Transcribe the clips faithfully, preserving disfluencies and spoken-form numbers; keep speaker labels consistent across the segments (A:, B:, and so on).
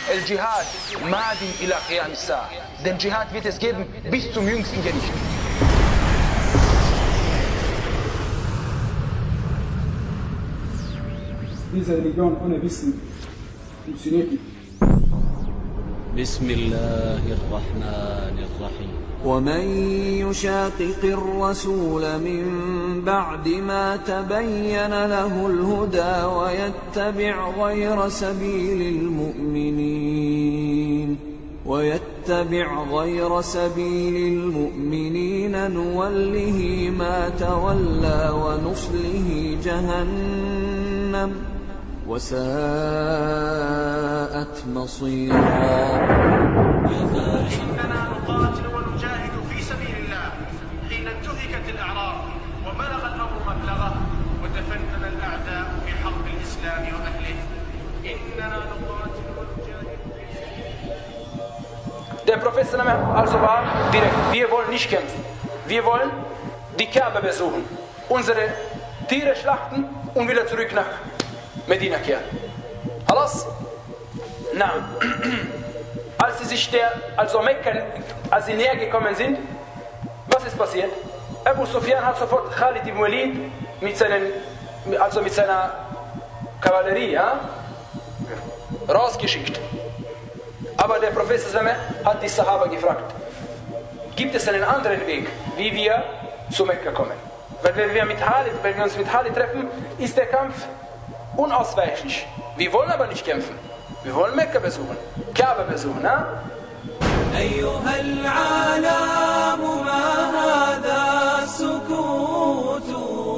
A: El Dschihad, Madin ila Qiyam as-Sa'a. Den Dschihad wird es geben bis zum jüngsten Gericht.
B: Diese Religion ohne Wissen funktioniert nicht.
C: بسم الله الرحمن الرحيم
D: ومن يشاقق الرسول من بعد ما تبين له الهدى ويتبع غير سبيل المؤمنين ويتبع غير سبيل المؤمنين نوله ما تولى ونصله جهنم وساءت مصيرا.
E: إننا نقاتل ونجاهد في سبيل الله حين انتهكت الأعراض وبلغ الأمر مبلغه وتفنن الأعداء في حرب الإسلام وأهله. إننا نقاتل ونجاهد في سبيل الله.
A: Der Prophet also war direkt, wir wollen nicht kämpfen. Wir wollen die Kaaba besuchen, unsere Tiere schlachten und wieder zurück nach Medina kehren. Alles? Na, als sie sich der, also Mekka, als sie näher gekommen sind, was ist passiert? Abu Sufyan hat sofort Khalid ibn Walid mit seinen, also mit seiner Kavallerie, ja, rausgeschickt. Aber der Prophet hat die Sahaba gefragt, gibt es einen anderen Weg, wie wir zu Mekka kommen? Weil wenn wir, mit Khalid, wenn wir uns mit Khalid treffen, ist der Kampf unausweichlich. Wir wollen aber nicht kämpfen. Wir wollen Mekka besuchen, Kaaba besuchen. Ne?
D: أيها العالم ما هذا السكوت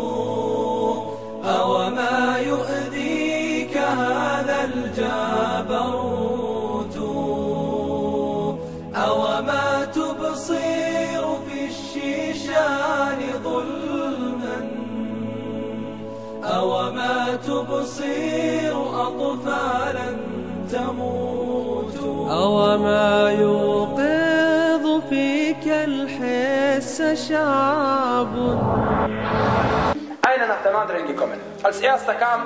D: أو ما يؤذيك هذا الجبروت أو ما تبصر في الشيشان ظلما أو ما تبصر أطفالا تموت أو ما يوقظ فيك الحس شعب.
A: Einer nach dem anderen gekommen. Als erster kam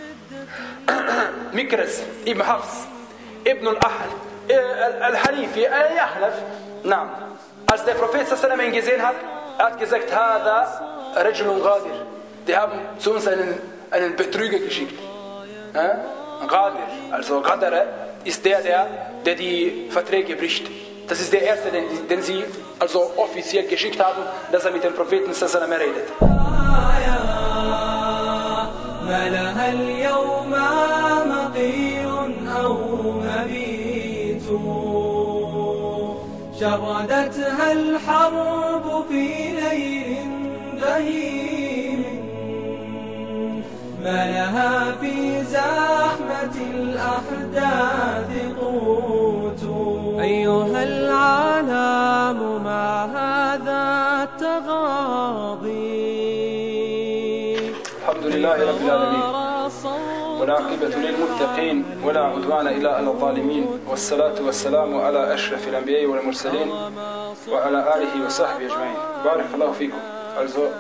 A: Mikres ibn Hafs, ibn al-Ahl, al-Hanifi, al-Yahlaf. Als der Prophet ihn gesehen hat, er hat gesagt, Hada Rajulun Ghadir. Die haben zu uns einen, einen Betrüger geschickt. Ja? Ghadir, also Ghadara ist der, der, der die Verträge bricht. Das ist der erste, den, den sie also offiziell geschickt haben, dass er mit dem Propheten sallallahu alaihi wasallam redet.
D: شردتها الحرب في ليل بهيم ما لها في زحمة الأحداث قوت. أيها العالم ما هذا التغاضي.
A: الحمد لله رب العالمين والعاقبة للمتقين ولا عدوان إلا على الظالمين والصلاة والسلام على أشرف الأنبياء والمرسلين وعلى آله وصحبه أجمعين. بارك الله فيكم. Also,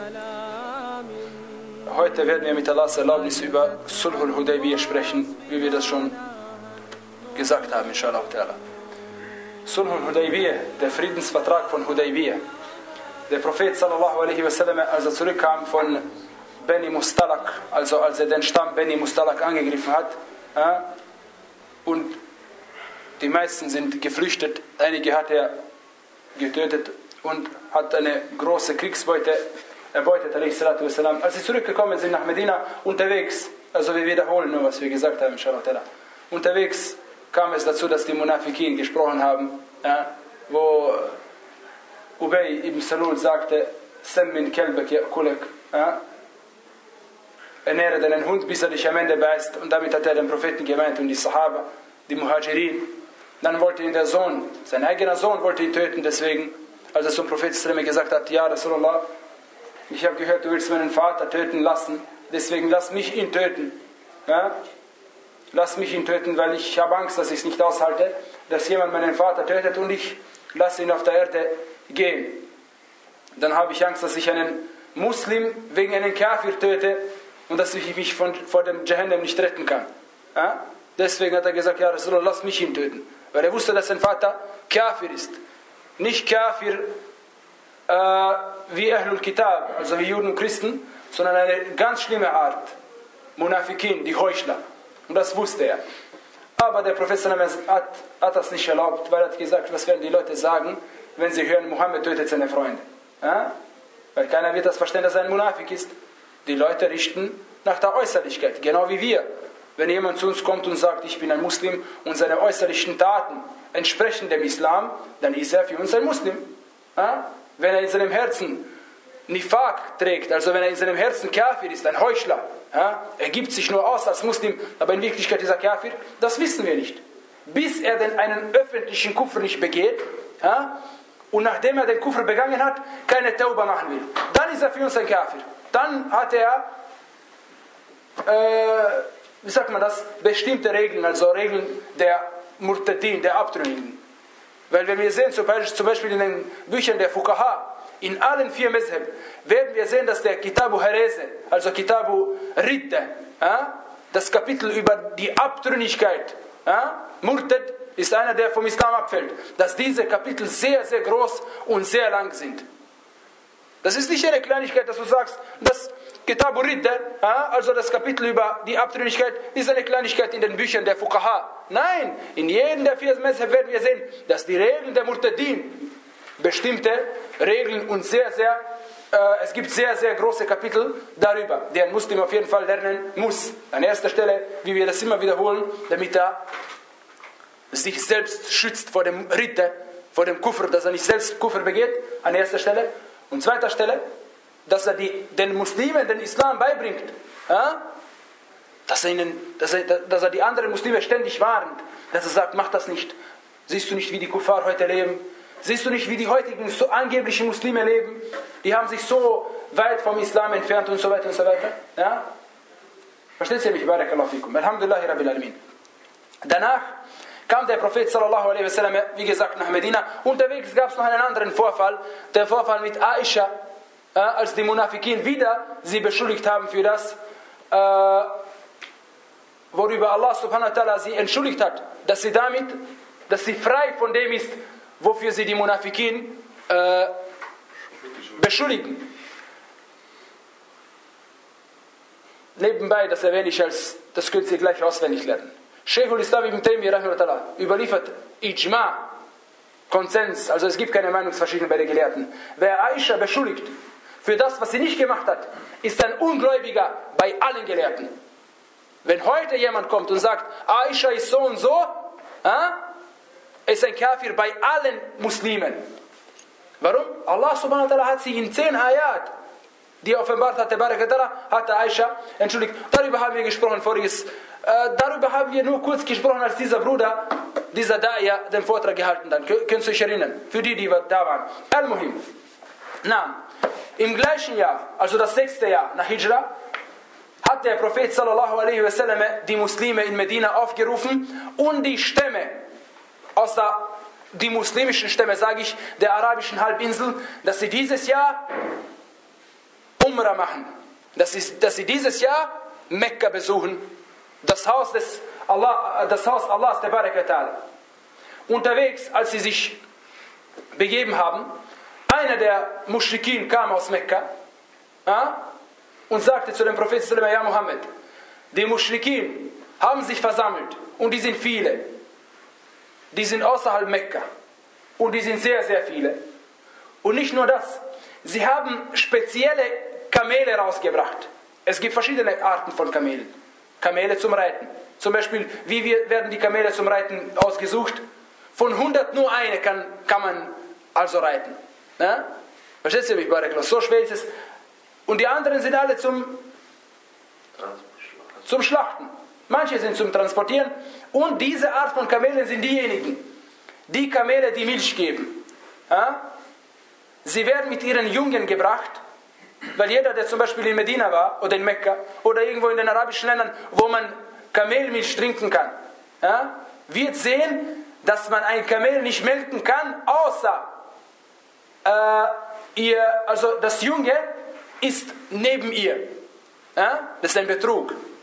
A: heute werden wir mit Allahs Erlaubnis über Sulhul Hudaybiyah sprechen, wie wir das schon gesagt haben, inshallah ta'ala. Sulhul Hudaybiyah, der Friedensvertrag von Hudaybiyah. Der Prophet sallallahu alaihi wasallam, als er zurückkam von Beni Mustalak, also als er den Stamm Beni Mustalak angegriffen hat, äh, und die meisten sind geflüchtet, einige hat er getötet und hat eine große Kriegsbeute erbeutet, alaihi salatu wassalam. Als sie zurückgekommen sind nach Medina, unterwegs, also wir wiederholen nur, was wir gesagt haben, inshallah ta'ala. Unterwegs kam es dazu, dass die Munafikin gesprochen haben, ja, wo Ubay ibn Salul sagte, Sem min kelbek ya'kulek, ja, ernähre deinen Hund, bis er dich am Ende beißt. Und damit hat er den Propheten gemeint und die Sahaba, die Muhajirin. Dann wollte ihn der Sohn, sein eigener Sohn wollte ihn töten, deswegen, als er zum Propheten gesagt hat, ja Rasulullah, ich habe gehört, du willst meinen Vater töten lassen, deswegen lass mich ihn töten. Ja? Lass mich ihn töten, weil ich habe Angst, dass ich es nicht aushalte, dass jemand meinen Vater tötet und ich lasse ihn auf der Erde gehen. Dann habe ich Angst, dass ich einen Muslim wegen einem Kafir töte und dass ich mich von, vor dem Jahannam nicht retten kann. Ja? Deswegen hat er gesagt, ja Rasulullah, lass mich ihn töten. Weil er wusste, dass sein Vater Kafir ist. Nicht Kafir äh, wie Ahlul Kitab, also wie Juden und Christen, sondern eine ganz schlimme Art. Munafikin, die Heuchler. Und das wusste er. Aber der Prophet hat, hat das nicht erlaubt, weil er hat gesagt, was werden die Leute sagen, wenn sie hören, Mohammed tötet seine Freunde. Ja? Weil keiner wird das verstehen, dass er ein Munafik ist. Die Leute richten nach der Äußerlichkeit, genau wie wir. Wenn jemand zu uns kommt und sagt, ich bin ein Muslim und seine äußerlichen Taten entsprechen dem Islam, dann ist er für uns ein Muslim. Ja? Wenn er in seinem Herzen Nifaq trägt, also wenn er in seinem Herzen Kafir ist, ein Heuchler, ja? Er gibt sich nur aus als Muslim, aber in Wirklichkeit ist er Kafir, das wissen wir nicht. Bis er denn einen öffentlichen Kufr nicht begeht, ja? Und nachdem er den Kufr begangen hat, keine Tauba machen will, dann ist er für uns ein Kafir. Dann hat er, äh, wie sagt man das, bestimmte Regeln, also Regeln der Murtadin, der Abtrünnigen. Weil wenn wir sehen, zum Beispiel in den Büchern der Fuqaha, in allen vier Mezheb, werden wir sehen, dass der Kitabu Herese, also Kitabu Ridda, ja, das Kapitel über die Abtrünnigkeit, ja, Murtad ist einer, der vom Islam abfällt, dass diese Kapitel sehr, sehr groß und sehr lang sind. Das ist nicht eine Kleinigkeit, dass du sagst, das Kitabu Ridda, ja, also das Kapitel über die Abtrünnigkeit, ist eine Kleinigkeit in den Büchern der Fuqaha. Nein, in jedem der vier Mezheb werden wir sehen, dass die Regeln der Murtadin bestimmte Regeln und sehr, sehr, äh, es gibt sehr, sehr große Kapitel darüber, die ein Muslim auf jeden Fall lernen muss. An erster Stelle, wie wir das immer wiederholen, damit er sich selbst schützt vor dem Ritter, vor dem Kufr, dass er nicht selbst Kufr begeht, an erster Stelle. Und zweiter Stelle, dass er die, den Muslimen den Islam beibringt. Ja? Dass, er ihnen, dass, er, dass er die anderen Muslime ständig warnt. Dass er sagt, mach das nicht. Siehst du nicht, wie die Kuffar heute leben? Siehst du nicht, wie die heutigen so angeblichen Muslime leben? Die haben sich so weit vom Islam entfernt und so weiter und so weiter. Ja? Versteht ihr mich? Barakallahu fikum. Alhamdulillahi Rabbil Alamin. Danach kam der Prophet sallallahu alaihi wasallam, wie gesagt, nach Medina. Unterwegs gab es noch einen anderen Vorfall. Der Vorfall mit Aisha, äh, als die Munafikin wieder sie beschuldigt haben für das, äh, worüber Allah subhanahu wa ta'ala sie entschuldigt hat, dass sie damit, dass sie frei von dem ist, wofür sie die Munafikin äh, beschuldigen. Nebenbei, das erwähne ich als, das könnt ihr gleich auswendig lernen. Sheikhul Islam ibn Taymiyyah rahimahullah überliefert Ijma, Konsens, also es gibt keine Meinungsverschiedenheit bei den Gelehrten. Wer Aisha beschuldigt für das, was sie nicht gemacht hat, ist ein Ungläubiger bei allen Gelehrten. Wenn heute jemand kommt und sagt, Aisha ist so und so, äh, ist ein Kafir bei allen Muslimen. Warum? Allah subhanahu wa ta'ala hat sie in zehn Ayat, die er offenbart hatte, hat Aisha entschuldigt. Darüber haben wir gesprochen voriges. Äh, darüber haben wir nur kurz gesprochen, als dieser Bruder, dieser Da'ya, den Vortrag gehalten hat. Könnt ihr euch erinnern? Für die, die da waren. Al-Muhim. Na, im gleichen Jahr, also das sechste Jahr nach Hijra, hat der Prophet sallallahu alaihi wasallam die Muslime in Medina aufgerufen und die Stämme aus der, die muslimischen Stämme, sage ich, der arabischen Halbinsel, dass sie dieses Jahr Umrah machen. Dass sie, dass sie dieses Jahr Mekka besuchen. Das Haus des Allah, das Haus Allahs, der Barakatala. Unterwegs, als sie sich begeben haben, einer der Mushrikin kam aus Mekka ja, und sagte zu dem Propheten, ja Muhammad, die Mushrikin haben sich versammelt und die sind viele. Die sind außerhalb Mekka und die sind sehr, sehr viele. Und nicht nur das, sie haben spezielle Kamele rausgebracht. Es gibt verschiedene Arten von Kamelen. Kamele zum Reiten. Zum Beispiel, wie wir, werden die Kamele zum Reiten ausgesucht? Von hundert nur eine kann, kann man also reiten. Ja? Versteht ihr mich, Barakallah? So schwer ist es. Und die anderen sind alle zum, zum Schlachten. Manche sind zum Transportieren. Und diese Art von Kamelen sind diejenigen, die Kamele, die Milch geben. Ja? Sie werden mit ihren Jungen gebracht. Weil jeder, der zum Beispiel in Medina war oder in Mekka oder irgendwo in den arabischen Ländern, wo man Kamelmilch trinken kann, ja, wird sehen, dass man ein Kamel nicht melken kann, außer äh, ihr, also das Junge ist neben ihr. Ja? Das ist ein Betrug.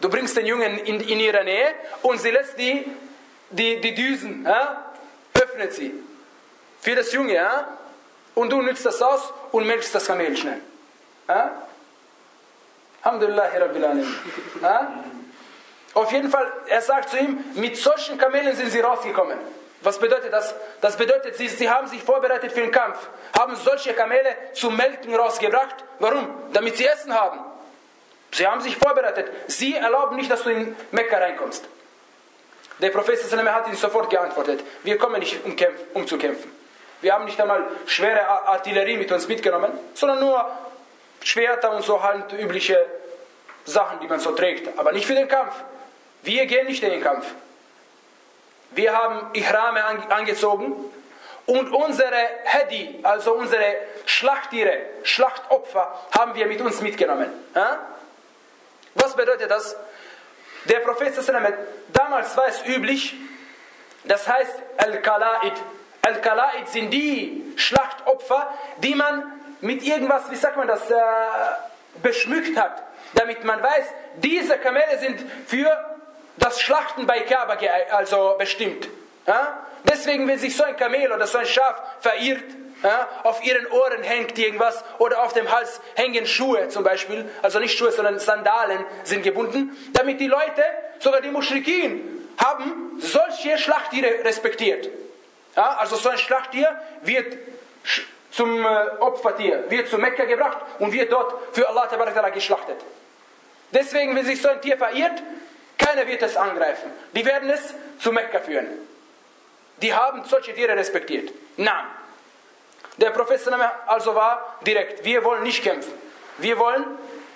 A: Du bringst den Jungen in, in ihre Nähe und sie lässt die, die, die Düsen, ja, öffnet sie. Für das Junge, ja. Und du nützt das aus und melkst das Kamel schnell. Ja? Alhamdulillah Rabbil Alamin. Ja? Auf jeden Fall, er sagt zu ihm, mit solchen Kamelen sind sie rausgekommen. Was bedeutet das? Das bedeutet, sie, sie haben sich vorbereitet für den Kampf, haben solche Kamele zum Melken rausgebracht. Warum? Damit sie Essen haben. Sie haben sich vorbereitet. Sie erlauben nicht, dass du in Mekka reinkommst. Der Prophet hat ihnen sofort geantwortet, wir kommen nicht, um, kämpf, um zu kämpfen. Wir haben nicht einmal schwere Artillerie mit uns mitgenommen, sondern nur Schwerter und so halt übliche Sachen, die man so trägt. Aber nicht für den Kampf. Wir gehen nicht in den Kampf. Wir haben Ihrame angezogen und unsere Hedi, also unsere Schlachttiere, Schlachtopfer, haben wir mit uns mitgenommen. Ja? Was bedeutet das? Der Prophet, damals war es üblich, das heißt Al-Kala'id. Al-Kala'id sind die Schlachtopfer, die man mit irgendwas, wie sagt man das, äh, beschmückt hat, damit man weiß, diese Kamele sind für das Schlachten bei Kaaba also bestimmt. Ja? Deswegen, wenn sich so ein Kamel oder so ein Schaf verirrt, ja, auf ihren Ohren hängt irgendwas oder auf dem Hals hängen Schuhe zum Beispiel, also nicht Schuhe, sondern Sandalen sind gebunden, damit die Leute, sogar die Muschrikin, haben solche Schlachttiere respektiert. Ja, also so ein Schlachttier wird zum Opfertier, wird zu Mekka gebracht und wird dort für Allah Ta'ala geschlachtet. Deswegen, wenn sich so ein Tier verirrt, keiner wird es angreifen. Die werden es zu Mekka führen. Die haben solche Tiere respektiert. Nein. Der Prophet also war direkt, wir wollen nicht kämpfen. Wir wollen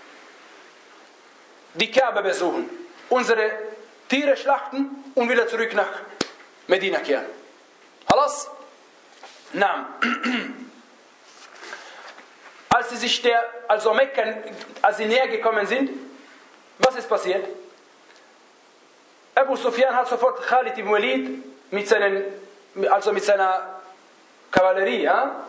A: die Kaaba besuchen, unsere Tiere schlachten und wieder zurück nach Medina kehren. Alles? Nein. Als sie sich der, also Mekka, als sie näher gekommen sind, was ist passiert? Abu Sufyan hat sofort Khalid ibn Walid mit seinen, also mit seiner Kavallerie, ja,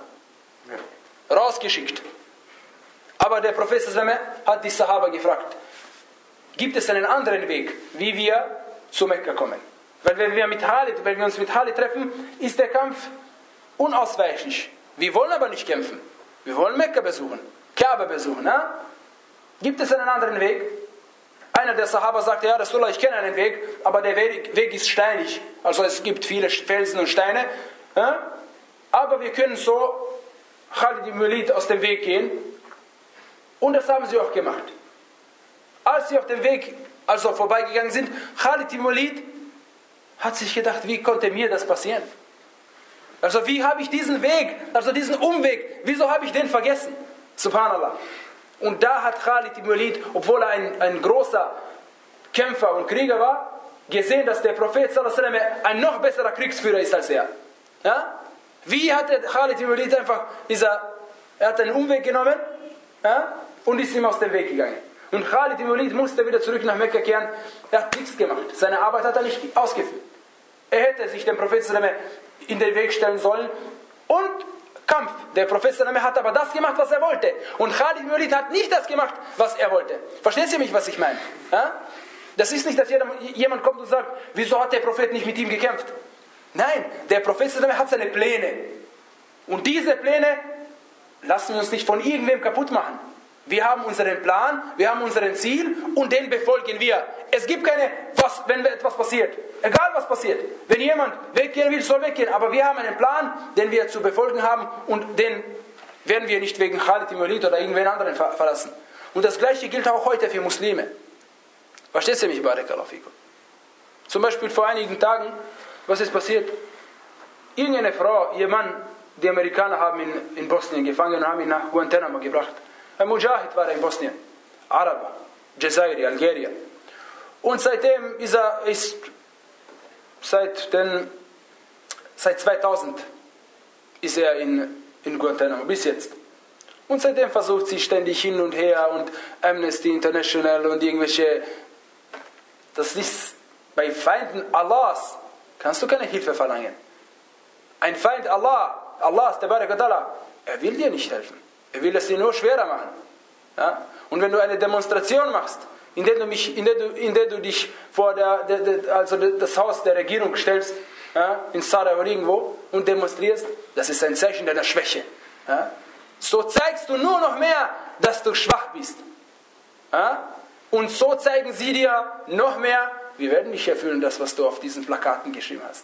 A: rausgeschickt. Aber der Prophet hat die Sahaba gefragt, gibt es einen anderen Weg, wie wir zu Mekka kommen? Weil wenn wir, mit Khalid, wenn wir uns mit Khalid treffen, ist der Kampf unausweichlich. Wir wollen aber nicht kämpfen. Wir wollen Mekka besuchen, Kaaba besuchen. Ja? Gibt es einen anderen Weg? Einer der Sahaba sagte, ja Rasulullah, ich kenne einen Weg, aber der Weg ist steinig. Also es gibt viele Felsen und Steine. Ja? Aber wir können so Khalid ibn Walid aus dem Weg gehen. Und das haben sie auch gemacht. Als sie auf dem Weg also vorbeigegangen sind, Khalid ibn Walid hat sich gedacht, wie konnte mir das passieren? Also wie habe ich diesen Weg, also diesen Umweg, wieso habe ich den vergessen? Subhanallah. Und da hat Khalid ibn Walid, obwohl er ein, ein großer Kämpfer und Krieger war, gesehen, dass der Prophet sallallahu alaihi wasallam ein noch besserer Kriegsführer ist als er. Ja? Wie hat der Khalid ibn Walid einfach, dieser, er hat einen Umweg genommen, ja, und ist ihm aus dem Weg gegangen. Und Khalid ibn Walid musste wieder zurück nach Mekka kehren. Er hat nichts gemacht. Seine Arbeit hat er nicht ausgeführt. Er hätte sich dem Prophet sallallahu alaihi wasallam in den Weg stellen sollen und Kampf. Der Prophet sallallahu alaihi wasallam hat aber das gemacht, was er wollte. Und Khalid ibn Walid hat nicht das gemacht, was er wollte. Verstehen Sie mich, was ich meine? Ja? Das ist nicht, dass jemand kommt und sagt, wieso hat der Prophet nicht mit ihm gekämpft? Nein, der Prophet sallallahu alaihi wasallam hat seine Pläne. Und diese Pläne lassen wir uns nicht von irgendwem kaputt machen. Wir haben unseren Plan, wir haben unseren Ziel und den befolgen wir. Es gibt keine, was, wenn etwas passiert. Egal was passiert. Wenn jemand weggehen will, soll weggehen. Aber wir haben einen Plan, den wir zu befolgen haben und den werden wir nicht wegen Khalid ibn Walid oder irgendwen anderen ver verlassen. Und das Gleiche gilt auch heute für Muslime. Versteht ihr mich, Barakallahu fikum? Zum Beispiel vor einigen Tagen, was ist passiert? Irgendeine Frau, ihr Mann, die Amerikaner haben ihn in Bosnien gefangen und haben ihn nach Guantanamo gebracht. Ein Mujahid war er in Bosnien. Araber, Jazairi, Algerien. Und seitdem ist er, ist seit, den, seit zweitausend ist er in, in Guantanamo, bis jetzt. Und seitdem versucht sie ständig hin und her und Amnesty International und irgendwelche, das ist bei Feinden Allahs, kannst du keine Hilfe verlangen. Ein Feind Allah, Allah, er will dir nicht helfen. Er will es dir nur schwerer machen. Ja? Und wenn du eine Demonstration machst, in der du, mich, in der du, in der du dich vor der, der, der, also das Haus der Regierung stellst, ja, in Sarajevo irgendwo, und demonstrierst, das ist ein Zeichen deiner Schwäche. Ja. So zeigst du nur noch mehr, dass du schwach bist. Ja. Und so zeigen sie dir noch mehr, wir werden nicht erfüllen, das, was du auf diesen Plakaten geschrieben hast.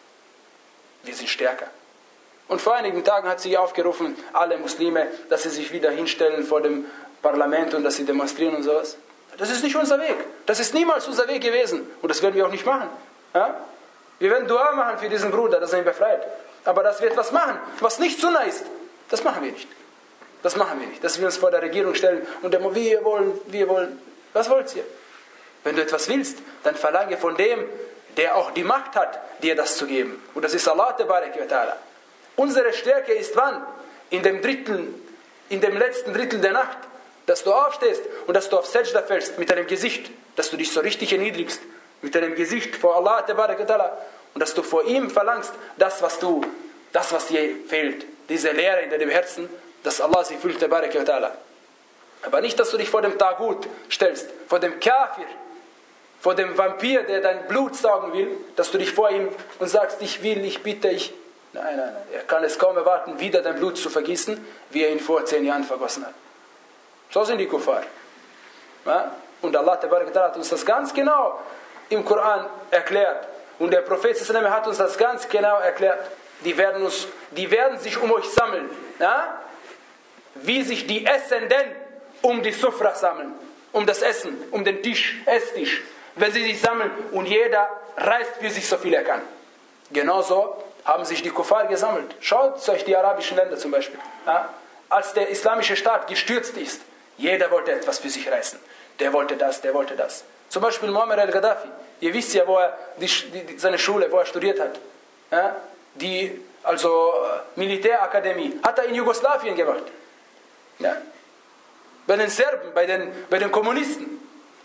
A: Wir sind stärker. Und vor einigen Tagen hat sie aufgerufen, alle Muslime, dass sie sich wieder hinstellen vor dem Parlament und dass sie demonstrieren und sowas. Das ist nicht unser Weg. Das ist niemals unser Weg gewesen. Und das werden wir auch nicht machen. Ja? Wir werden Dua machen für diesen Bruder, dass er ihn befreit. Aber dass wir etwas machen, was nicht Sunna ist, das machen wir nicht. Das machen wir nicht. Dass wir uns vor der Regierung stellen und dann, wir wollen, wir wollen. Was wollt ihr? Wenn du etwas willst, dann verlange von dem, der auch die Macht hat, dir das zu geben. Und das ist Allah Tabaraka wa Ta'ala. Unsere Stärke ist wann? In dem Drittel, in dem letzten Drittel der Nacht, dass du aufstehst und dass du auf Sajda fällst mit deinem Gesicht, dass du dich so richtig erniedrigst, mit deinem Gesicht vor Allah Tabaraka wa Ta'ala, und dass du vor ihm verlangst, das was du, das was dir fehlt, diese Leere in deinem Herzen, dass Allah sie füllt, Tabaraka wa Ta'ala. Aber nicht, dass du dich vor dem Tagut stellst, vor dem Kafir, vor dem Vampir, der dein Blut saugen will, dass du dich vor ihm und sagst, ich will, ich bitte, ich... Nein, nein, nein. Er kann es kaum erwarten, wieder dein Blut zu vergießen, wie er ihn vor zehn Jahren vergossen hat. So sind die Kuffar. Ja? Und Allah hat uns das ganz genau im Koran erklärt. Und der Prophet hat uns das ganz genau erklärt. Die werden, uns, die werden sich um euch sammeln. Ja? Wie sich die Essenden um die Sufra sammeln. Um das Essen, um den Tisch, Esstisch. Wenn sie sich sammeln und jeder reißt für sich so viel er kann. Genauso haben sich die Kuffar gesammelt. Schaut euch die arabischen Länder zum Beispiel. Ja? Als der islamische Staat gestürzt ist, jeder wollte etwas für sich reißen. Der wollte das, der wollte das. Zum Beispiel Muammar al-Gaddafi. Ihr wisst ja, wo er die, die, seine Schule, wo er studiert hat. Ja? Die also Militärakademie hat er in Jugoslawien gemacht. Ja? Bei den Serben, bei den, bei den Kommunisten.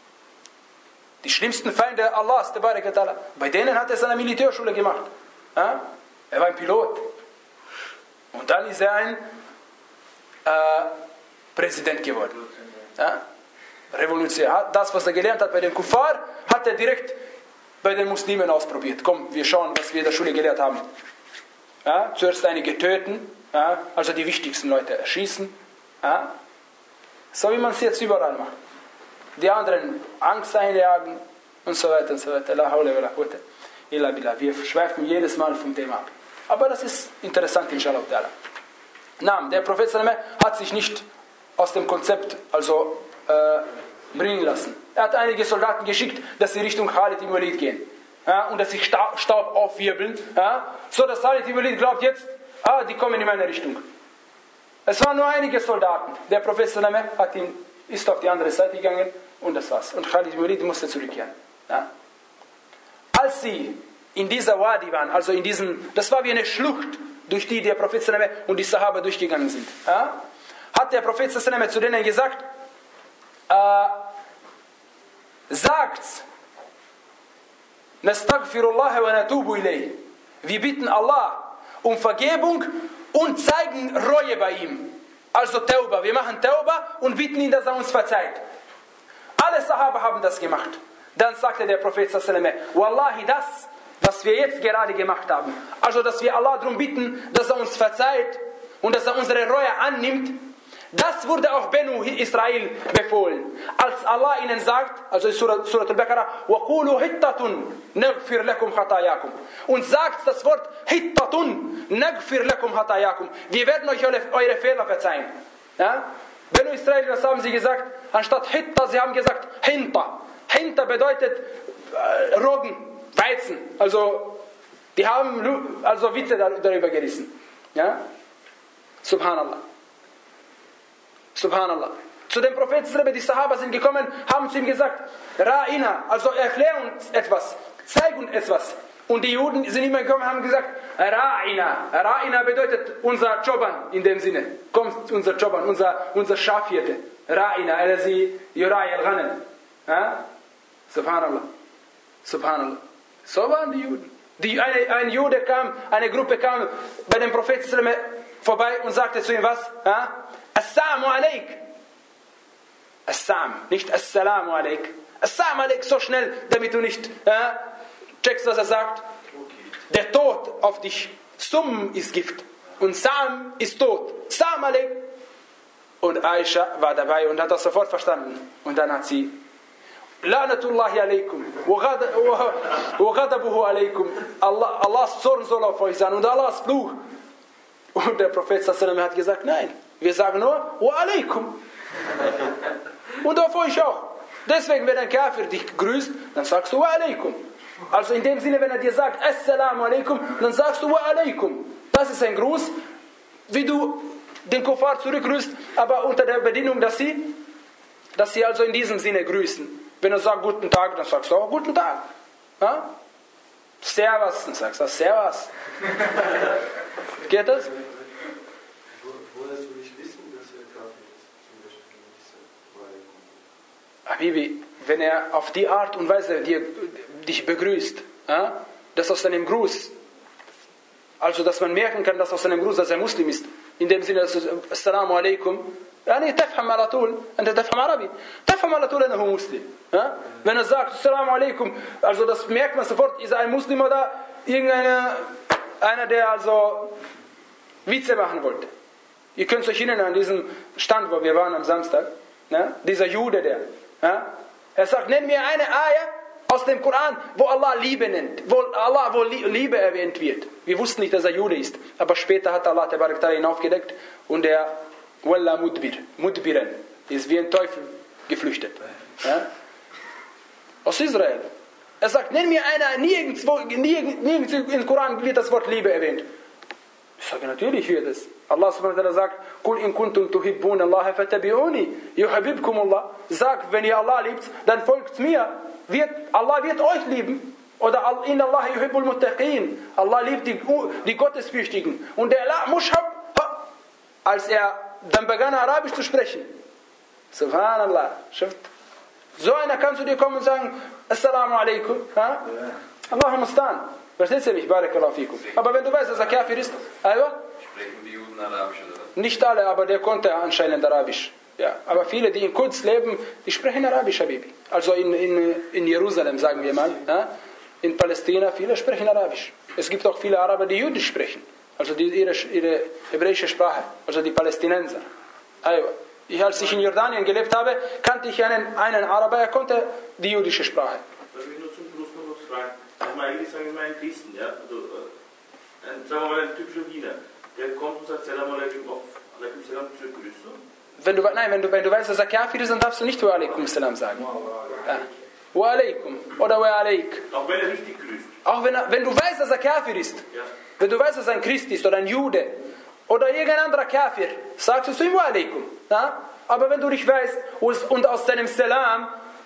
A: Die schlimmsten Feinde Allahs, bei denen hat er seine Militärschule gemacht. Ja? Er war ein Pilot. Und dann ist er ein äh, Präsident geworden. Ja? Revolutionär. Das, was er gelernt hat bei den Kuffar, hat er direkt bei den Muslimen ausprobiert. Komm, wir schauen, was wir in der Schule gelernt haben. Ja? Zuerst einige töten, ja? Also die wichtigsten Leute erschießen. Ja? So wie man es jetzt überall macht. Die anderen Angst einjagen und so weiter und so weiter. La hawla wa la quwwata illa billah. Wir schweifen jedes Mal vom Thema ab. Aber das ist interessant, inshallah. Na, der Prophet hat sich nicht aus dem Konzept also äh, bringen lassen. Er hat einige Soldaten geschickt, dass sie Richtung Khalid ibn Walid gehen. Ja, und dass sie Staub, Staub aufwirbeln. Ja, so dass Khalid ibn Walid glaubt jetzt, ah, die kommen in meine Richtung. Es waren nur einige Soldaten. Der Prophet hat ihn, ist auf die andere Seite gegangen und das war's. Und Khalid ibn Walid musste zurückkehren. Ja. Als sie in dieser Wadi waren, also in diesen, das war wie eine Schlucht, durch die der Prophet und die Sahaba durchgegangen sind. Ja, hat der Prophet zu denen gesagt, äh, sagt, Nastaghfirullah wa natubu ilayh. Wir bitten Allah um Vergebung und zeigen Reue bei ihm. Also Tauba. Wir machen Tauba und bitten ihn, dass er uns verzeiht. Alle Sahaba haben das gemacht. Dann sagte der Prophet Wallahi, das, was wir jetzt gerade gemacht haben, also dass wir Allah darum bitten, dass er uns verzeiht und dass er unsere Reue annimmt, das wurde auch Benu Israel befohlen. Als Allah ihnen sagt, also in Surah, Surah Al-Baqarah, وَقُولُوا حِتَّةٌ نَغْفِرْ لَكُمْ خَطَايَاكُمْ, und sagt das Wort حِتَّةٌ نَغْفِرْ لَكُمْ خَطَايَاكُمْ, wir werden euch eure, eure Fehler verzeihen. Ja? Benu Israel, was haben sie gesagt? Anstatt Hitta, sie haben gesagt Hinta. Hinta bedeutet äh, Roggen, Weizen. Also, die haben also Witze darüber gerissen. Ja? Subhanallah. Subhanallah. Zu dem Propheten, die Sahaba sind gekommen, haben zu ihm gesagt, Ra'ina, also erklär uns etwas, zeig uns etwas. Und die Juden sind immer gekommen und haben gesagt, Ra'ina. Ra'ina bedeutet unser Choban in dem Sinne. Kommt unser Choban, unser, unser Schafhirte. Ra'ina, alazi yura'i al-ghanam. Ja? Subhanallah. Subhanallah. So waren die Juden. Die, eine, ein Jude kam, eine Gruppe kam bei dem Propheten vorbei und sagte zu ihm was? Ja? Assalamu alaik. As-Sam, nicht Assalamu alaik. Assalamu alaik so schnell, damit du nicht äh, checkst, was er sagt. Der Tod auf dich. Sum ist Gift. Und Sam ist Tod. Salam alaik. Und Aisha war dabei und hat das sofort verstanden. Und dann hat sie La'natullahi alaikum wa ghadabuhu alaikum. Allah, Allahs Zorn soll auf euch sein und Allahs Fluch. Und der Prophet sallallahu hat gesagt, nein, wir sagen nur wa alaikum. Und auf euch auch. Deswegen, wenn ein Kafir dich grüßt, dann sagst du wa alaikum. Also in dem Sinne, wenn er dir sagt Assalamu alaikum, dann sagst du wa alaikum. Das ist ein Gruß, wie du den Kuffar zurückgrüßt, aber unter der Bedingung, dass sie, dass sie also in diesem Sinne grüßen. Wenn er sagt guten Tag, dann sagst du auch guten Tag. Ja? Servus, dann sagst du Servus. Geht das?
F: Woher soll ich wissen, dass er Kafir ist?
A: Habibi, wenn er auf die Art und Weise dir, dich begrüßt, ja? Das aus seinem Gruß, also dass man merken kann, dass aus seinem Gruß, dass er Muslim ist, in dem Sinne, Assalamu alaikum, يعني تفهم على طول أنت تفهم عربي تفهم على طول أنه مسلم ja? Wenn er sagt Assalamu alaikum, also das merkt man sofort, ist er ein Muslim oder irgendeiner einer, der also Witze machen wollte. Ihr könnt euch erinnern an diesen Stand, wo wir waren am Samstag, ja? Dieser Jude, der ja? Er sagt, nenn mir eine Ayah aus dem Koran, wo Allah Liebe nennt, wo Allah, wo Liebe erwähnt wird. Wir wussten nicht, dass er Jude ist, aber später hat Allah Tabarak Ta'ala ihn aufgedeckt und er Walla Mudbir, Mudbiran, ist wie ein Teufel geflüchtet. Ja? Aus Israel. Er sagt, nenn mir einer, nirgendwo, nirgends im Koran wird das Wort Liebe erwähnt. Ich sage, natürlich wird es. Allah subhanahu wa ta'ala sagt, Kul in kuntum tuhibbun Allah fatabi'uni, yuhabibkum Allah. Sag, wenn ihr Allah liebt, dann folgt mir. Wird, Allah wird euch lieben. Oder in Allah yuhibbul muttaqin. Allah liebt die, die Gottesfürchtigen. Und der Mushab, als er dann begann Arabisch zu sprechen. Subhanallah. So einer kannst du dir kommen und sagen, Assalamu alaikum. Ja? Allahumma stan. Verstehst du mich? Barakallahu fikum. Aber wenn du weißt, dass er Kafir ist, also,
F: sprechen die Juden Arabisch oder was?
A: Nicht alle, aber der konnte anscheinend Arabisch. Ja, aber viele, die in Quds leben, die sprechen Arabisch, Habibi. Also in, in, in Jerusalem, sagen wir mal. Ja? In Palästina, viele sprechen Arabisch. Es gibt auch viele Araber, die Jüdisch sprechen. Also die, ihre, ihre hebräische Sprache, also die Palästinenser. Also, ich, als ich in Jordanien gelebt habe, kannte ich einen, einen Araber, er konnte die jüdische Sprache.
G: Ich will nur zum Schluss noch was fragen. Also mal eigentlich sagen wir mal einen Christen, ja? Also, ein, sagen wir mal ein typischer Wiener, der kommt und sagt Salam alaikum auf alaikum salam zurückgrüßt du?
A: Wenn du, nein, wenn du, wenn du weißt, dass er Kafir ist, dann darfst du nicht wa alaikum salam sagen. Ja. Wa alaikum oder wa alaik.
G: Auch wenn er richtig grüßt.
A: Auch wenn, er, wenn du weißt, dass er Kafir ist.
G: Ja.
A: Wenn du weißt, dass er ein Christ ist oder ein Jude oder irgendein anderer Kafir, sagst du zu ihm wa alaikum. Ja? Aber wenn du nicht weißt und aus seinem Salam,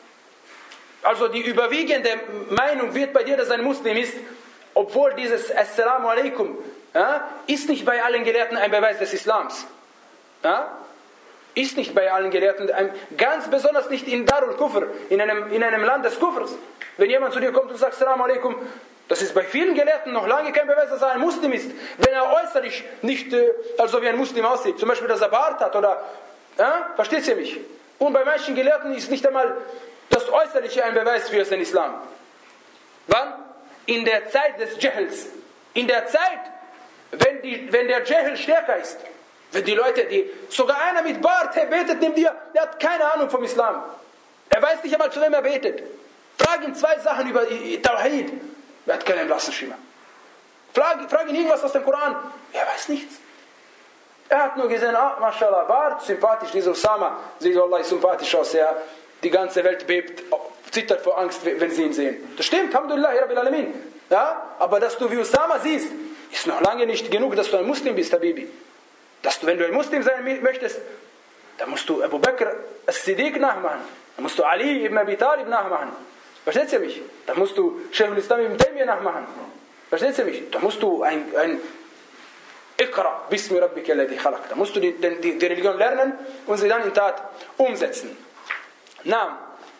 A: also die überwiegende Meinung wird bei dir, dass er ein Muslim ist, obwohl dieses Assalamu alaikum ja, ist nicht bei allen Gelehrten ein Beweis des Islams. Ja? Ist nicht bei allen Gelehrten, ein, ganz besonders nicht in Darul Kufr, in einem, in einem Land des Kufrs. Wenn jemand zu dir kommt und sagt Assalamu alaikum, das ist bei vielen Gelehrten noch lange kein Beweis, dass er ein Muslim ist. Wenn er äußerlich nicht, also wie ein Muslim aussieht, zum Beispiel, dass er Bart hat oder, ja, versteht ihr mich? Und bei manchen Gelehrten ist nicht einmal das Äußerliche ein Beweis für den Islam. Wann? In der Zeit des Jahls. In der Zeit, wenn, die, wenn der Jahl stärker ist. Wenn die Leute, die, sogar einer mit Bart, der betet neben dir, der hat keine Ahnung vom Islam. Er weiß nicht einmal, zu wem er betet. Frag ihn zwei Sachen über Tawhid. Er hat keinen blassen Schimmer. Frag, frag ihn irgendwas aus dem Koran. Er weiß nichts. Er hat nur gesehen, ah, mashallah, Bart, sympathisch, dieser Osama, sieht Allah sympathisch aus. Ja. Die ganze Welt bebt, zittert vor Angst, wenn sie ihn sehen. Das stimmt, Alhamdulillah, Rabbil Alamin. Ja? Aber dass du wie Osama siehst, ist noch lange nicht genug, dass du ein Muslim bist, Habibi. Dass du, wenn du ein Muslim sein möchtest, dann musst du Abu Bakr as-Siddiq nachmachen. Dann musst du Ali ibn Abi Talib nachmachen. Versteht ihr mich? Dann musst du Shaykh al-Islam ibn Taymiyyah nachmachen. Versteht ihr mich? Dann musst du ein, ein Iqra, bismi rabbika alladhi khalaq. Dann musst du die, die, die Religion lernen und sie dann in Tat umsetzen. Naam.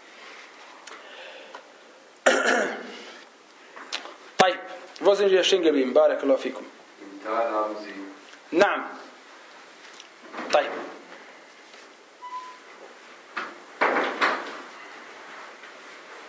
A: Taib. Wo sind wir stehen geblieben? Barakallahu fikum.
F: Im Tal haben sie.
A: Naam. Taib.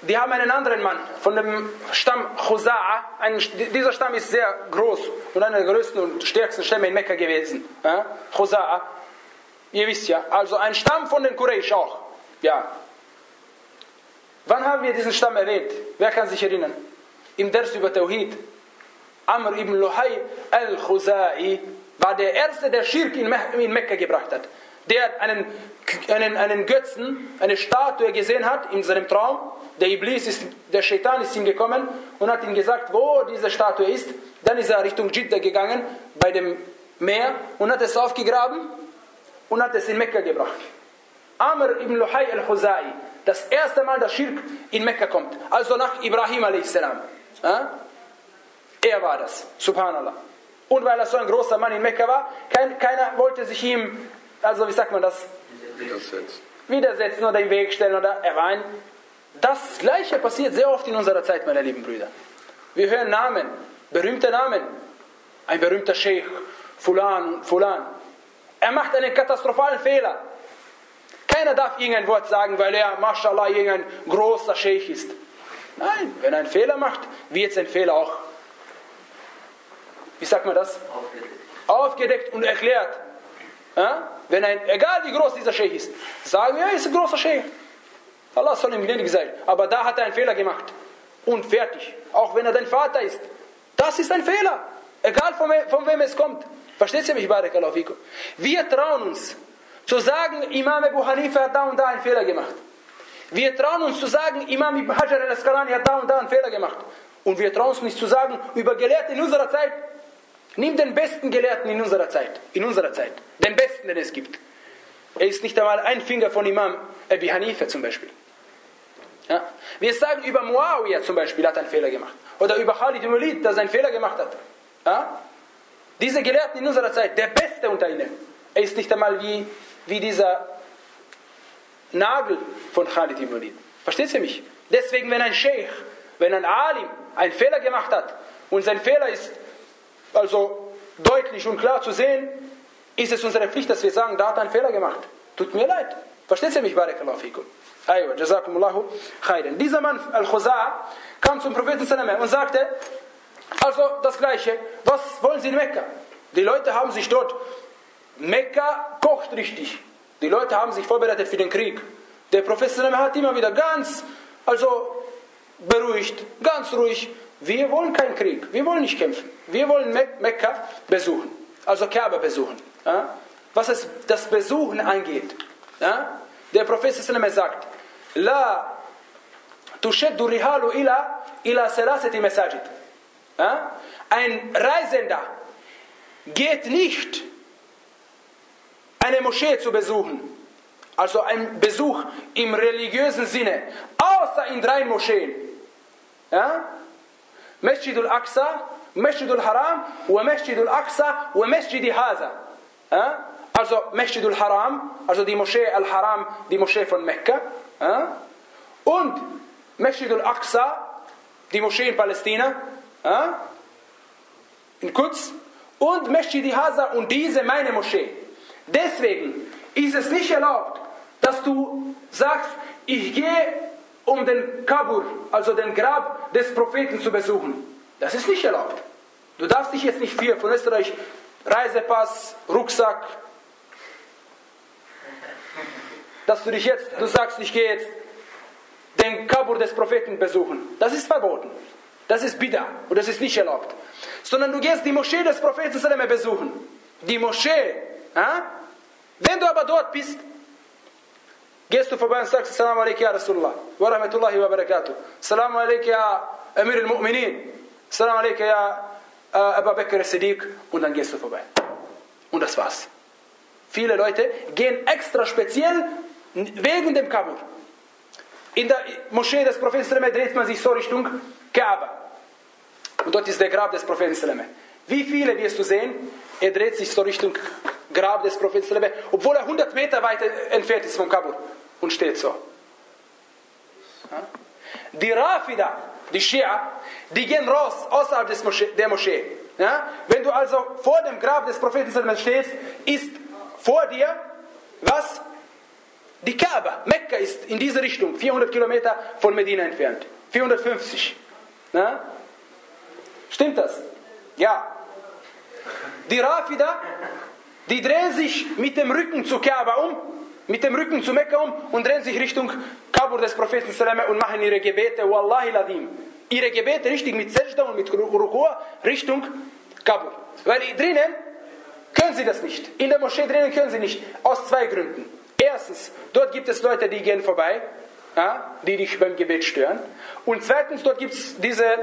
A: die haben einen anderen Mann von dem Stamm Khuza'a. Ein, dieser Stamm ist sehr groß und einer der größten und stärksten Stämme in Mekka gewesen. Ja? Khuza'a. Ihr wisst ja, also ein Stamm von den Quraysh auch. Ja. Wann haben wir diesen Stamm erwähnt? Wer kann sich erinnern? Im Ders über Tawhid. Amr ibn Luhay al-Khuza'i war der Erste, der Schirk in, Me- in Mekka gebracht hat. Der einen, einen, einen Götzen, eine Statue gesehen hat in seinem Traum. Der Iblis, ist, der Shaitan ist ihm gekommen und hat ihm gesagt, wo diese Statue ist. Dann ist er Richtung Jidda gegangen, bei dem Meer, und hat es aufgegraben und hat es in Mekka gebracht. Amr ibn Luhay al-Khuza'i, das erste Mal, dass Schirk in Mekka kommt, also nach Ibrahim a s. Ja? Er war das, subhanallah. Und weil er so ein großer Mann in Mekka war, kein, keiner wollte sich ihm, also wie sagt man das, widersetzen, widersetzen oder im Weg stellen. Oder er war ein, das Gleiche passiert sehr oft in unserer Zeit, meine lieben Brüder. Wir hören Namen, berühmte Namen. Ein berühmter Sheikh, Fulan, Fulan. Er macht einen katastrophalen Fehler. Keiner darf irgendein Wort sagen, weil er, mashallah, irgendein großer Sheikh ist. Nein, wenn er einen Fehler macht, wird sein Fehler auch, wie sagt man das? Aufgedeckt, Aufgedeckt und erklärt. Ja? Wenn ein, egal wie groß dieser Sheikh ist, sagen wir, er ist ein großer Sheikh. Allah soll ihm gnädig sein. Aber da hat er einen Fehler gemacht. Und fertig. Auch wenn er dein Vater ist. Das ist ein Fehler. Egal von, we von wem es kommt. Versteht ihr mich, Barakallahu fikum? Wir trauen uns zu sagen, Imam Abu Hanifa hat da und da einen Fehler gemacht. Wir trauen uns zu sagen, Imam Ibn Hajar al-Asqalani hat da und da einen Fehler gemacht. Und wir trauen uns nicht zu sagen, über Gelehrte in unserer Zeit, nimm den besten Gelehrten in unserer Zeit. In unserer Zeit. Den besten, den es gibt. Er ist nicht einmal ein Finger von Imam Abi Hanifa zum Beispiel. Ja? Wir sagen über Muawiyah zum Beispiel, hat einen Fehler gemacht. Oder über Khalid ibn Walid, dass er einen Fehler gemacht hat. Ja? Diese Gelehrten in unserer Zeit, der Beste unter ihnen, er ist nicht einmal wie, wie dieser Nagel von Khalid ibn Walid. Versteht ihr mich? Deswegen, wenn ein Sheikh, wenn ein Alim einen Fehler gemacht hat und sein Fehler ist also deutlich und klar zu sehen, ist es unsere Pflicht, dass wir sagen, da hat er einen Fehler gemacht. Tut mir leid. Versteht ihr mich? Barakallahu fikum. Aywa, jazakumullahu khairan. Dieser Mann, Al-Khuza'a, kam zum Propheten sallallahu und sagte, also das Gleiche, was wollen Sie in Mekka? Die Leute haben sich dort, Mekka kocht richtig. Die Leute haben sich vorbereitet für den Krieg. Der Prophet sallallahu hat immer wieder ganz, also beruhigt, ganz ruhig, wir wollen keinen Krieg, wir wollen nicht kämpfen. Wir wollen Mek Mekka besuchen, also Kaaba besuchen. Ja? Was es das Besuchen angeht. Ja? Der Prophet sallallahu sagt, La tushaddu rihalu ila ila salasati masajid. Ja? Ein Reisender geht nicht eine Moschee zu besuchen, also ein Besuch im religiösen Sinne, außer in drei Moscheen. Ja? Masjid al-Aqsa, Masjid al-Haram und Masjid al-Aqsa und Masjid Haza. Ja? Also Masjid al-Haram, also die Moschee al-Haram, die Moschee von Mekka. Ja? Und Masjid al-Aqsa, die Moschee in Palästina. Ja? In Quds. Und Masjid Haza und diese meine Moschee. Deswegen ist es nicht erlaubt, dass du sagst, ich gehe um den Kabur, also den Grab des Propheten zu besuchen. Das ist nicht erlaubt. Du darfst dich jetzt nicht viel von Österreich, Reisepass, Rucksack, dass du dich jetzt, du sagst, ich gehe jetzt den Kabur des Propheten besuchen. Das ist verboten. Das ist Bid'a und das ist nicht erlaubt. Sondern du gehst die Moschee des Propheten besuchen. Die Moschee. Ja? Wenn du aber dort bist, gehst du vorbei und sagst, Assalamu alaikum ya Rasulullah, wa rahmatullahi wa barakatuh. Assalamu alaikum ya Amir al-Mu'minin. Assalamu alaikum ya uh, Abu Bakr as-Siddiq. Und dann gehst du vorbei. Und das war's. Viele Leute gehen extra speziell wegen dem Kabur. In der Moschee des Propheten dreht man sich so Richtung Kaaba. Und dort ist der Grab des Propheten. Wie viele wirst du sehen? Er dreht sich so Richtung Grab des Propheten, obwohl er hundert Meter weit entfernt ist vom Kabur und steht so. Die Rafida, die Schia, die gehen raus außerhalb des Moschee, der Moschee. Ja? Wenn du also vor dem Grab des Propheten stehst, ist vor dir was? Die Kaaba, Mekka ist in diese Richtung, vierhundert Kilometer von Medina entfernt. vierhundertfünfzig. Na? Stimmt das? Ja. Die Rafida, die drehen sich mit dem Rücken zu Kaaba um, mit dem Rücken zu Mekka um und drehen sich Richtung Kabur des Propheten und machen ihre Gebete, Wallahi Ladim. Ihre Gebete richtig mit Sajda und mit Ruku' Richtung Kabur. Weil drinnen können sie das nicht. In der Moschee drinnen können sie nicht. Aus zwei Gründen. Erstens, dort gibt es Leute, die gehen vorbei, ja, die dich beim Gebet stören. Und zweitens, dort gibt es diese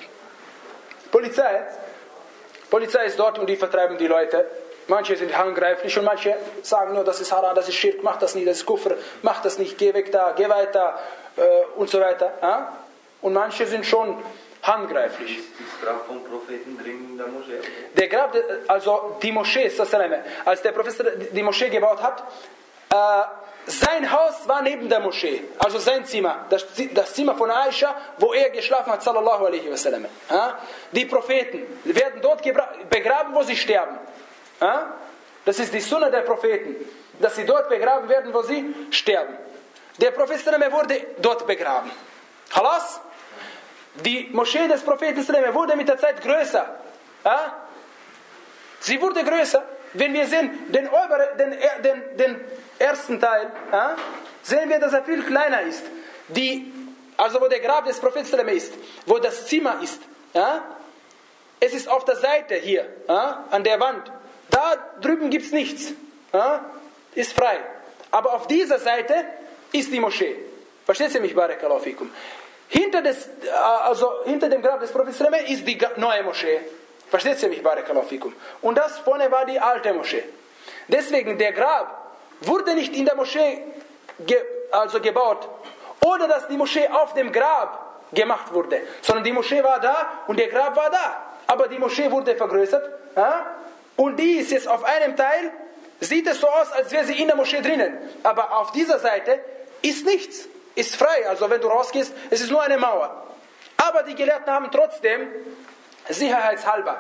A: Polizei. Polizei ist dort und die vertreiben die Leute. Manche sind handgreiflich und manche sagen nur, das ist Haram, das ist Schirk, mach das nicht, das ist Kufr, mach das nicht, geh weg da, geh weiter äh, und so weiter. Ja? Und manche sind schon handgreiflich.
F: Ist das Grab vom Propheten drin in der Moschee?
A: Der Grab, also die Moschee, als der Prophet die Moschee gebaut hat, äh, sein Haus war neben der Moschee, also sein Zimmer, das, das Zimmer von Aisha, wo er geschlafen hat, sallallahu alaihi wasallam. Ja? Die Propheten werden dort begraben, wo sie sterben. Ja? Das ist die Sunna der Propheten, dass sie dort begraben werden, wo sie sterben. Der Prophet wurde dort begraben. Khalas? Die Moschee des Propheten wurde mit der Zeit größer. Ja? Sie wurde größer. Wenn wir sehen den, obere, den, den, den ersten Teil, ja, sehen wir, dass er viel kleiner ist. Die, also wo der Grab des Propheten ist, wo das Zimmer ist. Ja, es ist auf der Seite hier, ja, an der Wand. Da drüben gibt es nichts. Ja, ist frei. Aber auf dieser Seite ist die Moschee. Versteht ihr mich, Barakallahu fikum? Hinter, des, also hinter dem Grab des Propheten ist die neue Moschee. Versteht ihr mich, Barakallahu fikum? Und das vorne war die alte Moschee. Deswegen, der Grab wurde nicht in der Moschee ge, also gebaut, oder dass die Moschee auf dem Grab gemacht wurde, sondern die Moschee war da und der Grab war da. Aber die Moschee wurde vergrößert. Ja? Und die ist jetzt auf einem Teil, sieht es so aus, als wäre sie in der Moschee drinnen. Aber auf dieser Seite ist nichts. Ist frei. Also wenn du rausgehst, es ist nur eine Mauer. Aber die Gelehrten haben trotzdem sicherheitshalber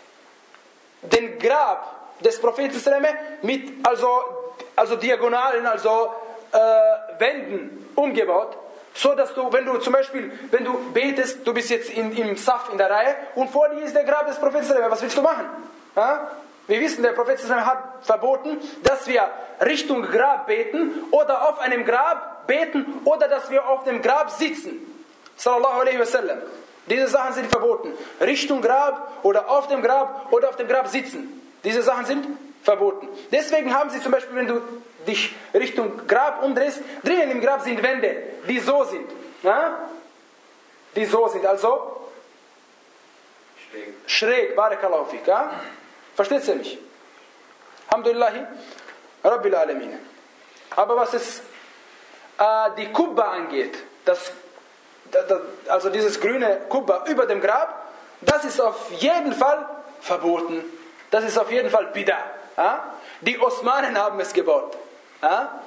A: den Grab des Propheten mit also, also diagonalen, also äh, Wänden umgebaut, so dass du, wenn du zum Beispiel, wenn du betest, du bist jetzt in, im Saf in der Reihe und vor dir ist der Grab des Propheten, was willst du machen? Ja? Wir wissen, der Prophet hat verboten, dass wir Richtung Grab beten oder auf einem Grab beten oder dass wir auf dem Grab sitzen. Sallallahu alaihi wasallam. Diese Sachen sind verboten. Richtung Grab oder auf dem Grab oder auf dem Grab sitzen. Diese Sachen sind verboten. Deswegen haben sie zum Beispiel, wenn du dich Richtung Grab umdrehst, drinnen im Grab sind Wände, die so sind. Ja? Die so sind, also schräg. Schräg, Barakallahu fik. Ja? Versteht ihr mich? Alhamdulillahi, Rabbil Alamin. Aber was es äh, die Kubba angeht, das also dieses grüne Kubba über dem Grab, das ist auf jeden Fall verboten. Das ist auf jeden Fall Bida. Ja? Die Osmanen haben es gebaut. Ja?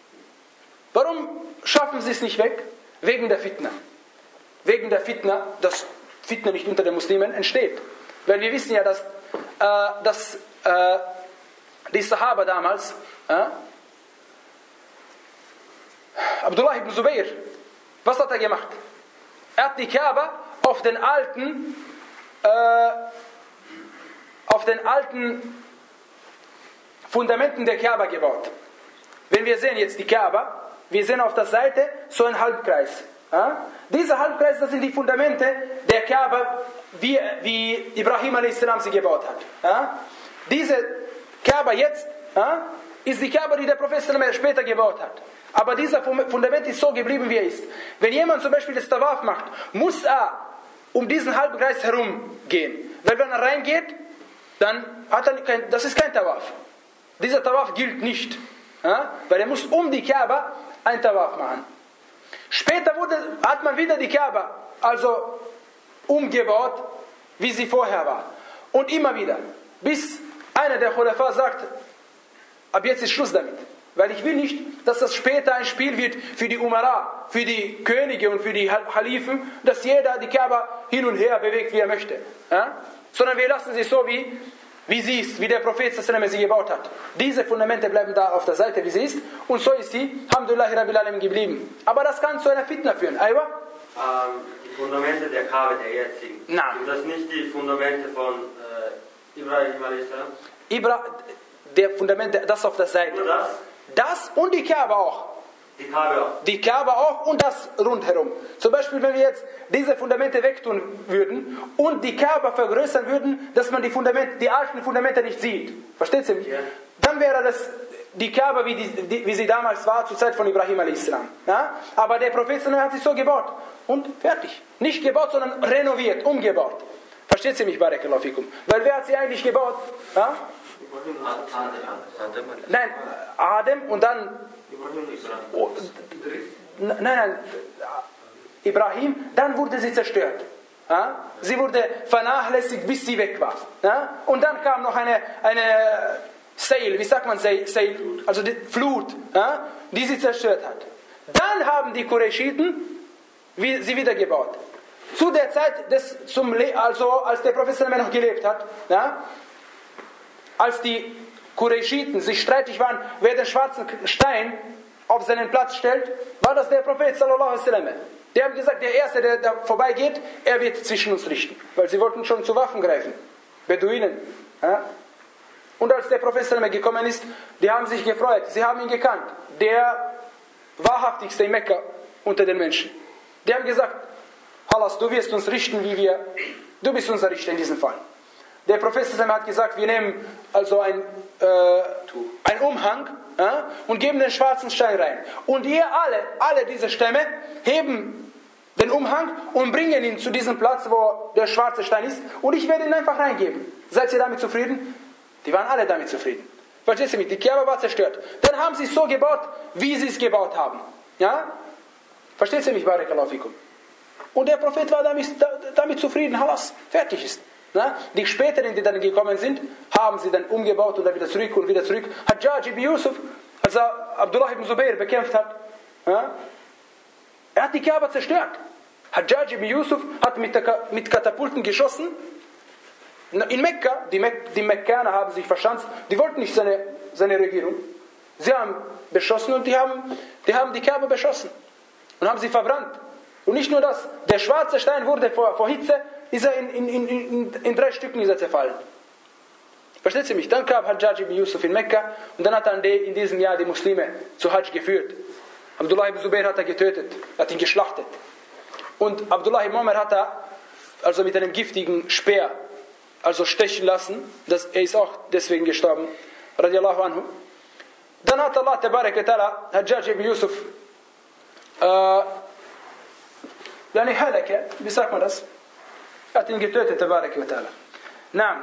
A: Warum schaffen sie es nicht weg? Wegen der Fitna. Wegen der Fitna, dass Fitna nicht unter den Muslimen entsteht. Weil wir wissen ja, dass, äh, dass äh, die Sahaba damals, äh, Abdullah ibn Zubayr, was hat er gemacht? Er hat die Kaaba auf den alten, äh, auf den alten Fundamenten der Kaaba gebaut. Wenn wir sehen jetzt die Kaaba, wir sehen auf der Seite so einen Halbkreis. Ja? Dieser Halbkreis, das sind die Fundamente der Kaaba, wie, wie Ibrahim a s. sie gebaut hat. Ja? Diese Kaaba jetzt ja, ist die Kaaba, die der Prophet später gebaut hat. Aber dieser Fundament ist so geblieben, wie er ist. Wenn jemand zum Beispiel das Tawaf macht, muss er um diesen Halbkreis herum gehen. Weil wenn er reingeht, dann hat er kein, das ist kein Tawaf. Dieser Tawaf gilt nicht. Ja? Weil er muss um die Kaaba ein Tawaf machen. Später wurde, hat man wieder die Kaaba also umgebaut, wie sie vorher war. Und immer wieder. Bis einer der Khulafa sagt, ab jetzt ist Schluss damit. Weil ich will nicht, dass das später ein Spiel wird für die Umara, für die Könige und für die Halifen, dass jeder die Kaaba hin und her bewegt, wie er möchte. Ja? Sondern wir lassen sie so, wie wie sie ist, wie der Prophet sie gebaut hat. Diese Fundamente bleiben da auf der Seite, wie sie ist. Und so ist sie, alhamdulillah rabbil alamin, geblieben. Aber das kann zu einer Fitna führen. Aywa?
H: Ähm, die Fundamente der Kaaba, der jetzigen.
A: Nein.
H: Sind das nicht die Fundamente von äh, Ibrahim a s.
A: Ibra, der Fundamente, das auf der Seite.
H: Nur das?
A: Das und die Kaaba auch.
H: Die Kaaba auch.
A: Die Kaaba auch und das rundherum. Zum Beispiel, wenn wir jetzt diese Fundamente wegtun würden und die Kaaba vergrößern würden, dass man die Fundamente, die alten Fundamente nicht sieht. Versteht ihr mich?
H: Ja.
A: Dann wäre das die Kaaba, wie, die, die, wie sie damals war, zur Zeit von Ibrahim a s. Ja? Aber der Prophet hat sich so gebaut. Und fertig. Nicht gebaut, sondern renoviert, umgebaut. Versteht ihr mich, Barakallahu fikum? Weil wer hat sie eigentlich gebaut? Ja? Nein, Adem und dann... Oh, nein, nein, Ibrahim, dann wurde sie zerstört. Ja? Sie wurde vernachlässigt, bis sie weg war. Ja? Und dann kam noch eine, eine Sail, wie sagt man Sail? Also die Flut, ja? Die sie zerstört hat. Dann haben die Qurayshiten sie wieder gebaut. Zu der Zeit, des, zum, also als der Prophet noch gelebt hat, ja? Als die Qurayshiten sich streitig waren, wer den schwarzen Stein auf seinen Platz stellt, war das der Prophet sallallahu alaihi wasallam. Die haben gesagt, der Erste, der da vorbeigeht, er wird zwischen uns richten. Weil sie wollten schon zu Waffen greifen. Beduinen. Ja? Und als der Prophet sallallahu alaihi wasallam gekommen ist, die haben sich gefreut. Sie haben ihn gekannt. Der wahrhaftigste in Mekka unter den Menschen. Die haben gesagt, Hallas, du wirst uns richten, wie wir, du bist unser Richter in diesem Fall. Der Prophet hat gesagt, wir nehmen also ein, äh, ein Umhang äh, und geben den schwarzen Stein rein. Und ihr alle, alle diese Stämme heben den Umhang und bringen ihn zu diesem Platz, wo der schwarze Stein ist. Und ich werde ihn einfach reingeben. Seid ihr damit zufrieden? Die waren alle damit zufrieden. Versteht ihr mich? Die Kaaba war zerstört. Dann haben sie es so gebaut, wie sie es gebaut haben. Ja? Versteht ihr mich? Barakallahu fikum. Und der Prophet war damit, damit zufrieden. Halas, fertig ist. Na, die späteren, die dann gekommen sind, haben sie dann umgebaut und dann wieder zurück und wieder zurück. Hajjaj ibn Yusuf, als er Abdullah ibn Zubair bekämpft hat, ja, er hat die Kaaba zerstört. Hajjaj ibn Yusuf hat mit, der, mit Katapulten geschossen. In Mekka, die, Mek die Mekkaner haben sich verschanzt, die wollten nicht seine, seine Regierung. Sie haben beschossen und die haben, die haben die Kaaba beschossen und haben sie verbrannt. Und nicht nur das, der schwarze Stein wurde vor, vor Hitze, ist er in, in, in, in, in drei Stücken ist er zerfallen. Versteht ihr mich? Dann kam Hajjaj ibn Yusuf in Mekka und dann hat er in diesem Jahr die Muslime zu Hajj geführt. Abdullah ibn Zubair hat er getötet, hat ihn geschlachtet. Und Abdullah ibn Umar hat er also mit einem giftigen Speer also stechen lassen. Das, er ist auch deswegen gestorben. Radiallahu anhu. Dann hat Allah tabarak wa ta'ala Hajjaj ibn Yusuf äh, yani halaka, wie sagt man das? Er hat ihn getötet, tabarak wa ta'ala. Na,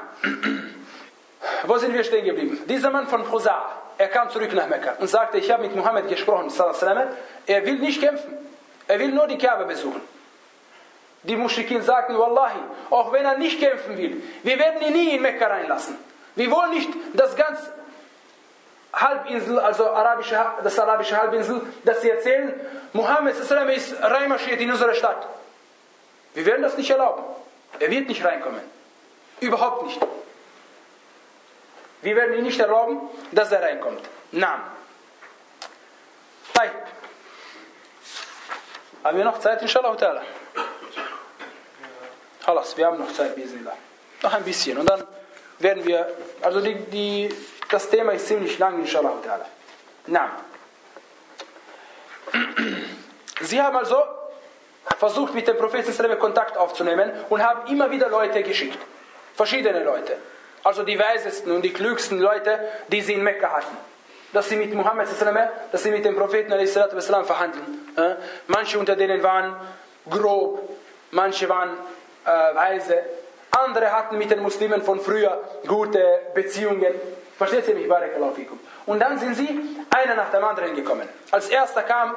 A: wo sind wir stehen geblieben? Dieser Mann von Khuza', er kam zurück nach Mekka und sagte, ich habe mit Muhammad gesprochen, sallallahu alaihi wasallam, er will nicht kämpfen, er will nur die Kaaba besuchen. Die Muschrikin sagten, Wallahi, auch wenn er nicht kämpfen will, wir werden ihn nie in Mekka reinlassen. Wir wollen nicht das ganze Halbinsel, also arabische, das arabische Halbinsel, dass sie erzählen, Muhammad sallallahu alaihi wasallam ist reinmarschiert in unsere Stadt. Wir werden das nicht erlauben. Er wird nicht reinkommen. Überhaupt nicht. Wir werden ihn nicht erlauben, dass er reinkommt. Naam. Taib. Haben wir noch Zeit, inshallah ta'ala? Halas, wir haben noch Zeit, bismillah. Noch ein bisschen. Und dann werden wir, also die, die, das Thema ist ziemlich lang, inshallah ta'ala. Naam. Sie haben also versucht, mit dem Propheten Kontakt aufzunehmen und haben immer wieder Leute geschickt. Verschiedene Leute. Also die weisesten und die klügsten Leute, die sie in Mekka hatten. Dass sie mit Muhammad, dass sie mit dem Propheten verhandeln. Manche unter denen waren grob, manche waren äh, weise. Andere hatten mit den Muslimen von früher gute Beziehungen. Versteht ihr mich? Barakallahu fikum. Und dann sind sie einer nach dem anderen gekommen. Als erster kam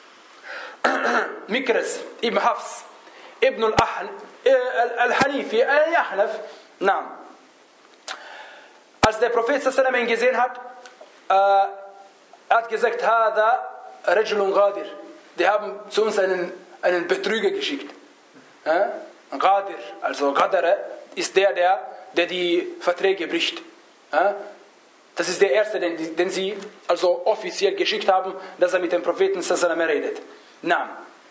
A: Mikres ibn Hafs ibn al-Hanifi al-Yahnaf. Naam. Als der Prophet sallallahu ihn gesehen hat, äh, er hat gesagt, Hada Rajulun Ghadir. Die haben zu uns einen, einen Betrüger geschickt. Äh? Ghadir, also Ghadara, ist der, der der die Verträge bricht. Ja? Das ist der Erste, den, den sie also offiziell geschickt haben, dass er mit dem Propheten sallallahu alaihi wasallam redet. Na.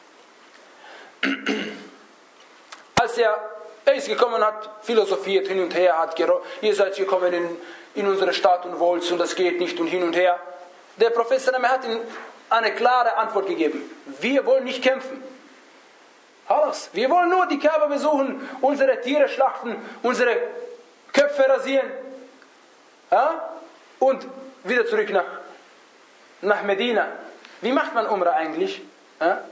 A: Als er, er ist gekommen, hat philosophiert hin und her, hat gero- ihr seid gekommen in, in unsere Stadt und wollt und das geht nicht und hin und her. Der Prophet sallallahu alaihi wasallam hat ihm eine klare Antwort gegeben. Wir wollen nicht kämpfen. Alles. Wir wollen nur die Kaaba besuchen, unsere Tiere schlachten, unsere Köpfe rasieren. Ja? Und wieder zurück nach, nach Medina. Wie macht man Umrah eigentlich? Ja?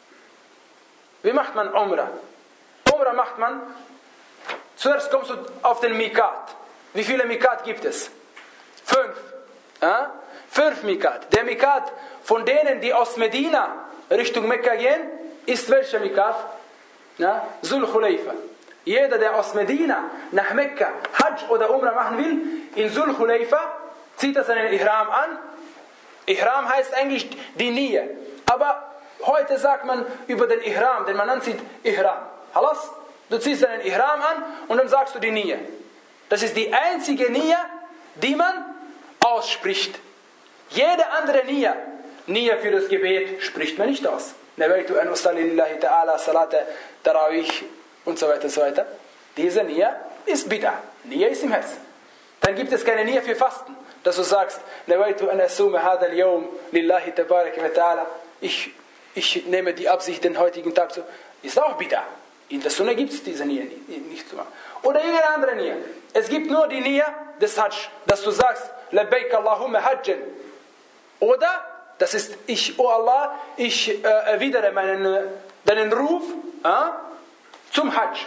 A: Wie macht man Umrah? Umrah macht man, zuerst kommst du auf den Mikat. Wie viele Mikat gibt es? Fünf. Ja? Fünf Mikat. Der Mikat von denen, die aus Medina Richtung Mekka gehen, ist welcher Mikat? Ja? Zul Khulayfa. Jeder, der aus Medina nach Mekka Hajj oder Umrah machen will, in Zul Khulayfa zieht er seinen Ihram an. Ihram heißt eigentlich die Niyyah. Aber heute sagt man über den Ihram, den man anzieht, Ihram. Halas? Du ziehst deinen Ihram an und dann sagst du die Niyyah. Das ist die einzige Niyyah, die man ausspricht. Jede andere Niyyah, Niyyah für das Gebet, spricht man nicht aus. Nawaitu an usalli lillahi ta'ala salata tarawih und so weiter und so weiter. Diese Niyyah ist Bid'ah. Niyyah ist im Herzen. Dann gibt es keine Niyyah für Fasten, dass du sagst, Nawaitu an asuma hadha al-yawm lillahi tabaraka wa ta'ala. Ich, ich nehme die Absicht, den heutigen Tag zu. Ist auch Bid'ah. In der Sunna gibt es diese Niyyah nicht zu machen. Oder irgendeine andere Niyyah. Es gibt nur die Niyyah des Hajj, dass du sagst, Labbaik Allahumma Hajjan. Oder, das ist, ich, oh Allah, ich äh, erwidere meinen, deinen Ruf äh, zum Hajj.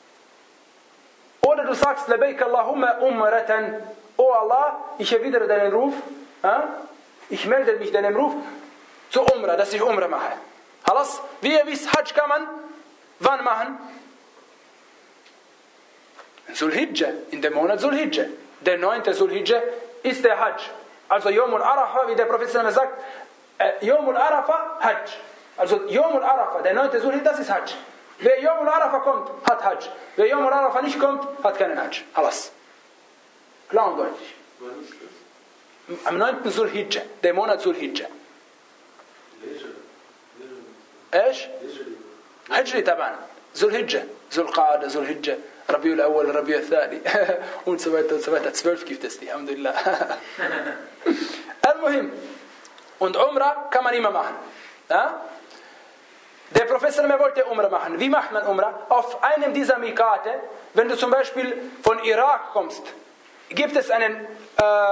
A: Oder du sagst, Labbaik Allahumma Umratan. Oh Allah, ich erwidere deinen Ruf, äh, ich melde mich deinem Ruf zu Umrah, dass ich Umrah mache. Halas, wie ihr wisst, Hajj kann man wann machen? Zulhijjah, in dem Monat Zulhijjah. Der neunte Zulhijjah ist der Hajj. Also Yom al-Arafa, wie der Prophet sagt, äh, Yom al-Arafa, Hajj. Also Yom al-Arafa, der neunte Zulhijjah, das ist Hajj. Wer Yom al-Arafa kommt, hat Hajj. Wer Yom al-Arafa nicht kommt, hat keinen Hajj. Halas. Klar und deutlich. Am neunten Zulhijjah, der Monat Zulhijjah. ايش؟ هجري طبعا ذو الهجة ذو القعدة ذو الهجة ربيع الأول ربيع الثاني und so weiter und so weiter. Zwölf gibt es, alhamdulillah. Al-Muhim. Und Umrah kann man immer machen. Ja? Der Professor wollte Umrah machen. Wie macht man Umrah? Auf einem dieser Mikate, wenn du zum Beispiel von Irak kommst, gibt es einen äh,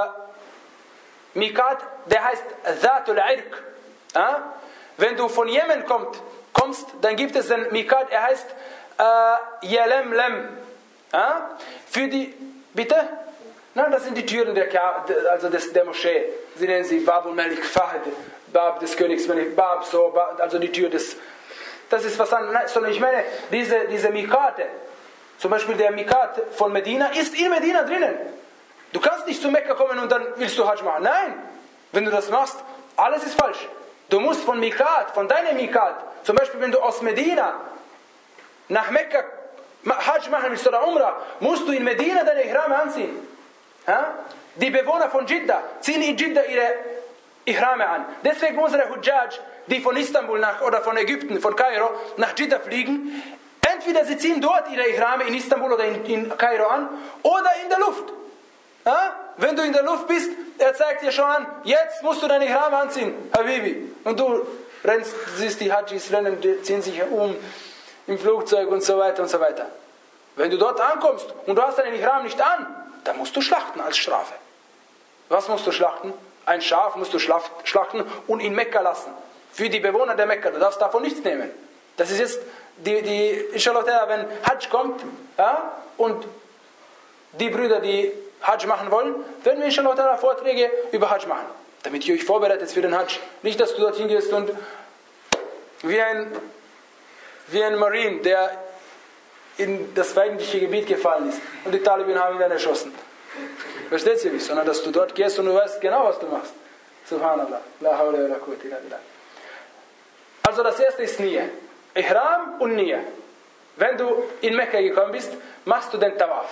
A: Mikat, der heißt Dhatul Irq. Ja? Wenn du von Jemen kommt, kommst, dann gibt es einen Mikat, er heißt äh, Yalemlem. Ja? Für die, bitte? Nein, das sind die Türen der, also des, der Moschee. Sie nennen sie Babul Malik Fahd, Bab des Königs Malik, Bab so, Bab, also die Tür des, das ist was anderes. Sondern ich meine, diese, diese Mikate, zum Beispiel der Mikat von Medina, ist in Medina drinnen. Du kannst nicht zu Mekka kommen und dann willst du Hajj machen. Nein, wenn du das machst, alles ist falsch. Du musst von Mikat, von deinem Mikat, zum Beispiel wenn du aus Medina nach Mekka Hajj machen willst oder Umrah, musst du in Medina deine Ihrame anziehen. Ja? Die Bewohner von Jeddah ziehen in Jeddah ihre Ihrame an. Deswegen unsere Hujjaj, die von Istanbul nach, oder von Ägypten, von Kairo nach Jeddah fliegen, entweder sie ziehen dort ihre Ihrame in Istanbul oder in, in Kairo an, oder in der Luft. Ja? Wenn du in der Luft bist, er zeigt dir schon an, jetzt musst du deine Ihrame anziehen, Habibi. Und du rennst, siehst die Hajjis rennen, die ziehen sich um im Flugzeug und so weiter und so weiter. Wenn du dort ankommst und du hast deinen Ihram nicht an, dann musst du schlachten als Strafe. Was musst du schlachten? Ein Schaf musst du schlachten und in Mekka lassen. Für die Bewohner der Mekka. Du darfst davon nichts nehmen. Das ist jetzt, die, die, inshallah, wenn Hajj kommt, ja, und die Brüder, die Hajj machen wollen, werden wir inshallah Vorträge über Hajj machen. Damit ihr euch vorbereitet für den Hajj. Nicht, dass du dorthin gehst und wie ein, wie ein Marine, der in das feindliche Gebiet gefallen ist und die Taliban haben ihn dann erschossen. Versteht ihr mich? Sondern dass du dort gehst und du weißt genau, was du machst. Subhanallah. La hawla wa la quwwata illa billah. Also das erste ist Niyyah. Ihram und Niyyah. Wenn du in Mekka gekommen bist, machst du den Tawaf.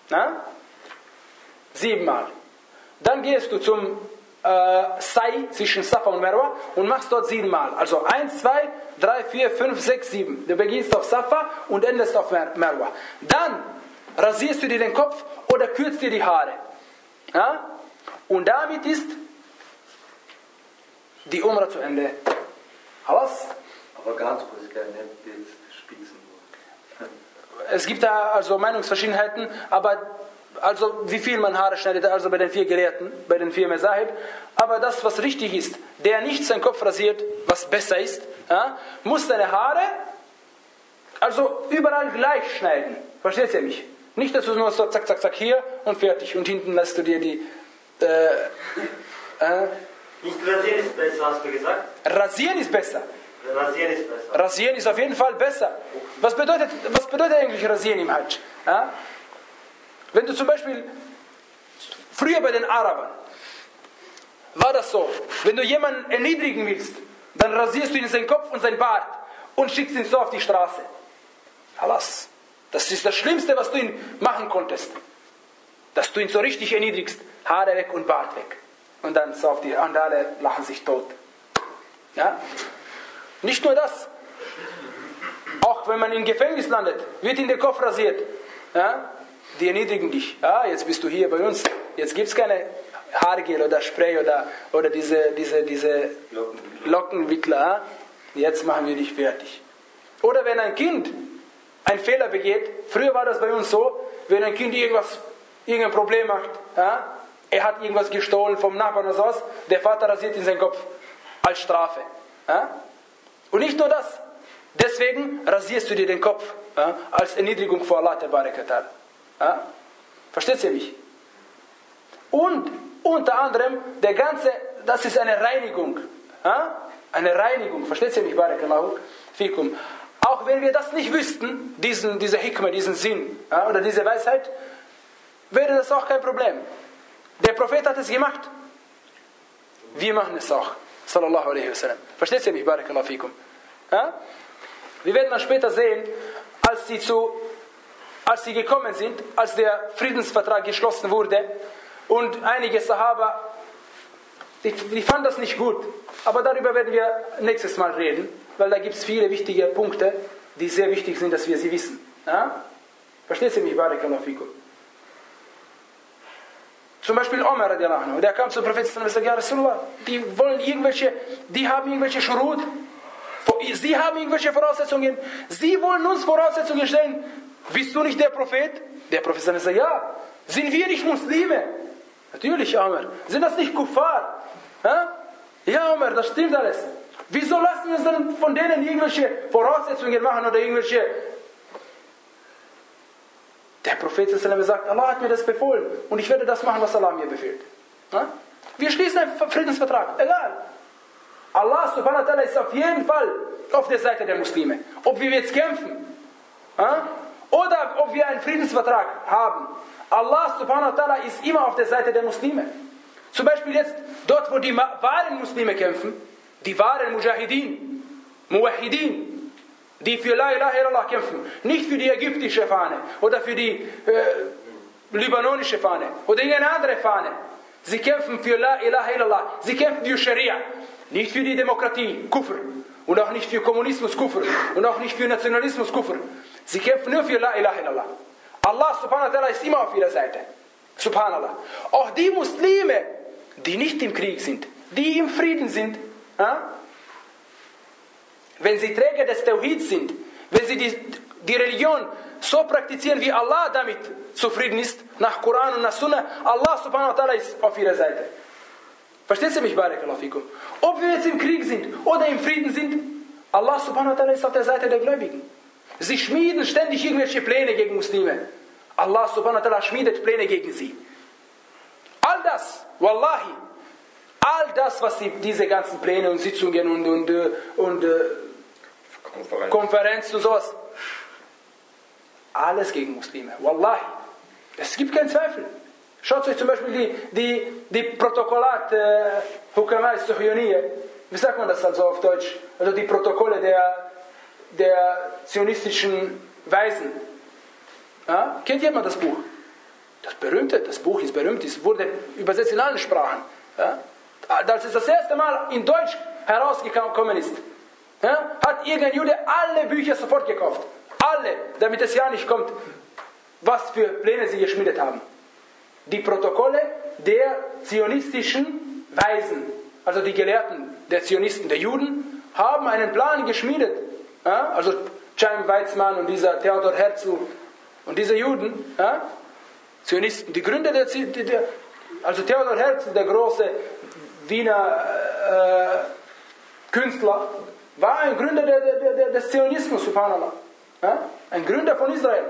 A: Na? Siebenmal. Dann gehst du zum äh, Sai zwischen Safa und Marwa und machst dort siebenmal. Also eins, zwei, drei, vier, fünf, sechs, sieben. Du beginnst auf Safa und endest auf Marwa. Dann rasierst du dir den Kopf oder kürzt dir die Haare. Ja? Und damit ist die Umrah zu Ende. Alles?
F: Aber ganz kurz, gerne jetzt Spitzen.
A: Es gibt da also Meinungsverschiedenheiten, aber also wie viel man Haare schneidet, also bei den vier Gelehrten, bei den vier Mezahib. Aber das, was richtig ist, der nicht seinen Kopf rasiert, was besser ist, ja, muss seine Haare also überall gleich schneiden. Versteht ihr mich? Nicht, dass du nur so zack, zack, zack hier und fertig. Und hinten lässt du dir die... Äh, äh,
H: Nicht rasieren ist besser, hast du gesagt?
A: Rasieren ist besser.
H: Rasieren ist besser.
A: Rasieren ist auf jeden Fall besser. Was bedeutet, was bedeutet eigentlich Rasieren im Hajj? Ja? Wenn du zum Beispiel, früher bei den Arabern, war das so, wenn du jemanden erniedrigen willst, dann rasierst du ihn seinen Kopf und seinen Bart und schickst ihn so auf die Straße. Alles. Das ist das Schlimmste, was du ihn machen konntest. Dass du ihn so richtig erniedrigst. Haare weg und Bart weg. Und dann so auf die, und alle lachen sich tot. Ja? Nicht nur das. Auch wenn man im Gefängnis landet, wird in den Kopf rasiert. Ja? Die erniedrigen dich. Ja, jetzt bist du hier bei uns. Jetzt gibt es keine Haargel oder Spray oder, oder diese, diese, diese Lockenwickler. Ja? Jetzt machen wir dich fertig. Oder wenn ein Kind einen Fehler begeht, früher war das bei uns so, wenn ein Kind irgendwas, irgendein Problem macht, ja? Er hat irgendwas gestohlen vom Nachbarn oder sowas, der Vater rasiert in seinen Kopf als Strafe. Ja? Und nicht nur das, deswegen rasierst du dir den Kopf, ja? Als Erniedrigung vor Allah Tabarakatal. Ja? Versteht ihr mich? Und unter anderem, der ganze, das ist eine Reinigung. Ja? Eine Reinigung, versteht ihr mich? Barakallahu fikum. Auch wenn wir das nicht wüssten, diesen, diese Hikmah, diesen Sinn, ja? Oder diese Weisheit, wäre das auch kein Problem. Der Prophet hat es gemacht. Wir machen es auch. Sallallahu alaihi wasallam. Versteht ihr mich? Barakallahu fikum. Ja? Wir werden dann später sehen, als sie, zu, als sie gekommen sind, als der Friedensvertrag geschlossen wurde und einige Sahaba, die, die fanden das nicht gut. Aber darüber werden wir nächstes Mal reden, weil da gibt es viele wichtige Punkte, die sehr wichtig sind, dass wir sie wissen. Ja? Versteht ihr mich? Barakallahu fikum. Zum Beispiel Omar radiallahu anhu, der kam zum Propheten und sagte, ja Rasulullah, die wollen irgendwelche, die haben irgendwelche Schurut, sie haben irgendwelche Voraussetzungen, sie wollen uns Voraussetzungen stellen. Bist du nicht der Prophet? Der Prophet sagte, ja. Sind wir nicht Muslime? Natürlich, Omar. Sind das nicht Kuffar? Ja, ja Omar, das stimmt alles. Wieso lassen wir uns dann von denen irgendwelche Voraussetzungen machen oder irgendwelche... Der Prophet sagt, Allah hat mir das befohlen und ich werde das machen, was Allah mir befiehlt. Ja? Wir schließen einen Friedensvertrag, egal. Allah subhanahu wa ta'ala ist auf jeden Fall auf der Seite der Muslime. Ob wir jetzt kämpfen ja? Oder ob wir einen Friedensvertrag haben. Allah subhanahu wa ta'ala ist immer auf der Seite der Muslime. Zum Beispiel jetzt dort, wo die wahren Muslime kämpfen, die wahren Mujahideen, Muwahideen, die für La ilaha illallah kämpfen, nicht für die ägyptische Fahne oder für die äh, libanonische Fahne oder irgendeine andere Fahne. Sie kämpfen für La ilaha illallah, sie kämpfen für Scharia, nicht für die Demokratie, Kufr, und auch nicht für Kommunismus, Kufr, und auch nicht für Nationalismus, Kufr. Sie kämpfen nur für La ilaha illallah. Allah subhanahu wa ta'ala ist immer auf ihrer Seite. Subhanallah. Auch die Muslime, die nicht im Krieg sind, die im Frieden sind, ja? Wenn sie Träger des Tawhid sind, wenn sie die, die Religion so praktizieren, wie Allah damit zufrieden ist, nach Koran und nach Sunnah, Allah subhanahu wa ta'ala ist auf ihrer Seite. Versteht ihr mich, Barakallahu fikum? Ob wir jetzt im Krieg sind oder im Frieden sind, Allah subhanahu wa ta'ala ist auf der Seite der Gläubigen. Sie schmieden ständig irgendwelche Pläne gegen Muslime. Allah subhanahu wa ta'ala schmiedet Pläne gegen sie. All das, Wallahi, all das, was sie, diese ganzen Pläne und Sitzungen und, und, und, und Konferenz. Konferenzen und sowas, alles gegen Muslime. Wallahi. Es gibt keinen Zweifel. Schaut euch zum Beispiel die, die, die Protokollat äh, Hukama Suhyoniye, wie sagt man das also auf Deutsch? Also die Protokolle der, der zionistischen Weisen. Ja? Kennt jemand das Buch? berühmte, das Buch ist berühmt, es wurde übersetzt in allen Sprachen. Ja? Als es das erste Mal in Deutsch herausgekommen ist, ja, hat irgendein Jude alle Bücher sofort gekauft. Alle, damit es ja nicht kommt, was für Pläne sie geschmiedet haben. Die Protokolle der zionistischen Weisen, also die Gelehrten der Zionisten, der Juden, haben einen Plan geschmiedet. Ja, also Chaim Weizmann und dieser Theodor Herzl und diese Juden, ja, Zionisten, die Gründer der, der also Theodor Herzl, der große Wiener äh, Künstler, war ein Gründer der, der, der, des Zionismus, subhanallah. Ja, ein Gründer von Israel.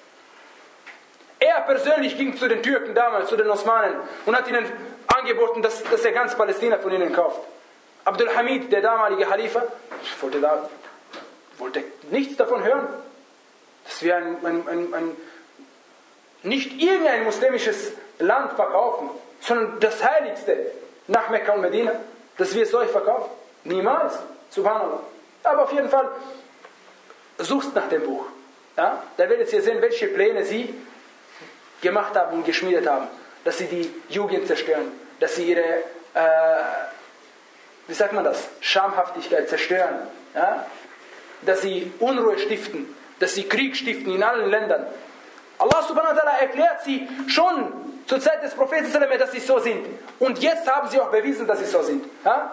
A: Er persönlich ging zu den Türken damals, zu den Osmanen und hat ihnen angeboten, dass, dass er ganz Palästina von ihnen kauft. Abdul Hamid, der damalige Khalifa, wollte, da, wollte nichts davon hören. Dass wir ein, ein, ein, ein, nicht irgendein muslimisches Land verkaufen, sondern das Heiligste nach Mekka und Medina, dass wir es euch verkaufen. Niemals. Subhanallah. Aber auf jeden Fall, suchst nach dem Buch. Ja? Da werdet ihr sehen, welche Pläne sie gemacht haben und geschmiedet haben. Dass sie die Jugend zerstören. Dass sie ihre, äh, wie sagt man das, Schamhaftigkeit zerstören. Ja? Dass sie Unruhe stiften. Dass sie Krieg stiften in allen Ländern. Allah subhanahu wa ta'ala erklärt sie schon zur Zeit des Propheten, dass sie so sind. Und jetzt haben sie auch bewiesen, dass sie so sind. Ja?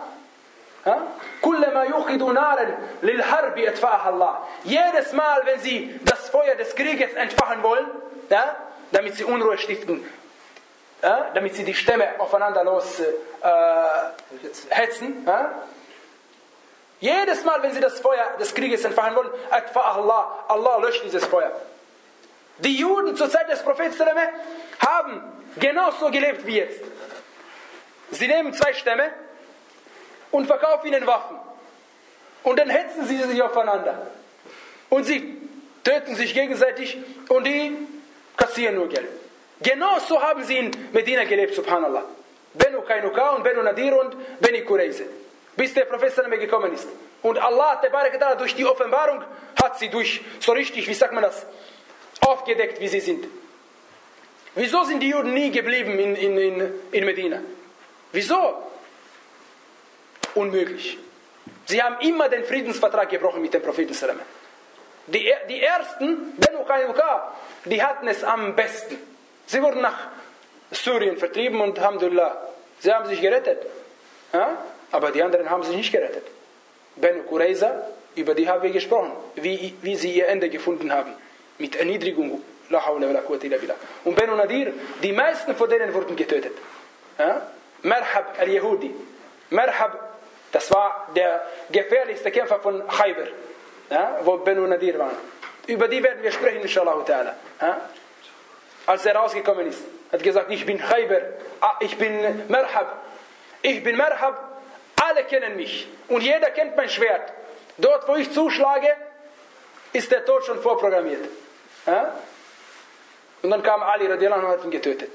A: Jedes Mal, wenn sie das Feuer des Krieges entfachen wollen, ja, damit sie Unruhe stiften, ja, damit sie die Stämme aufeinander los äh, hetzen, ja. Jedes Mal, wenn sie das Feuer des Krieges entfachen wollen, Allah, Allah löscht dieses Feuer. Die Juden zur Zeit des Propheten haben genauso gelebt wie jetzt. Sie nehmen zwei Stämme und verkaufen ihnen Waffen. Und dann hetzen sie sich aufeinander. Und sie töten sich gegenseitig und die kassieren nur Geld. Genauso haben sie in Medina gelebt, subhanallah. Benu Kainuka und Benu Nadir und Beni Qurayza. Bis der Prophet gekommen ist. Und Allah, durch die Offenbarung, hat sie durch, so richtig, wie sagt man das, aufgedeckt, wie sie sind. Wieso sind die Juden nie geblieben in, in, in, in Medina? Wieso? Unmöglich. Sie haben immer den Friedensvertrag gebrochen mit dem Propheten. Die, die ersten, Benu Kainuka, die hatten es am besten. Sie wurden nach Syrien vertrieben und Alhamdulillah, sie haben sich gerettet. Ja? Aber die anderen haben sich nicht gerettet. Benu Qurayza, über die haben wir gesprochen, wie, wie sie ihr Ende gefunden haben. Mit Erniedrigung. Und Benu Nadir, die meisten von denen wurden getötet. Ja? Marhab al-Yahudi. Marhab, das war der gefährlichste Kämpfer von Khaybar, ja? Wo Benu Nadir waren. Über die werden wir sprechen, inshallah ta'ala. Ja? Als er rausgekommen ist, hat gesagt, ich bin Khaybar, ich bin Marhab. Ich bin Marhab, alle kennen mich. Und jeder kennt mein Schwert. Dort, wo ich zuschlage, ist der Tod schon vorprogrammiert. Ja? Und dann kam Ali radiallahu anhu und hat ihn getötet.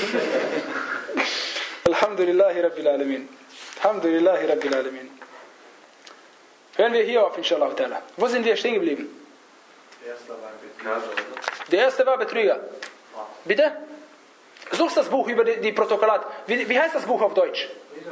A: Alhamdulillahi Rabbil Alamin. Alhamdulillahi Rabbil Alamin. Hören wir hier auf, inshallah ta'ala. Wo sind wir stehen geblieben?
F: Der erste war Betrüger.
A: Der erste war Betrüger. Bitte? Suchst das Buch über die, die Protokollat. Wie, wie heißt das Buch auf Deutsch?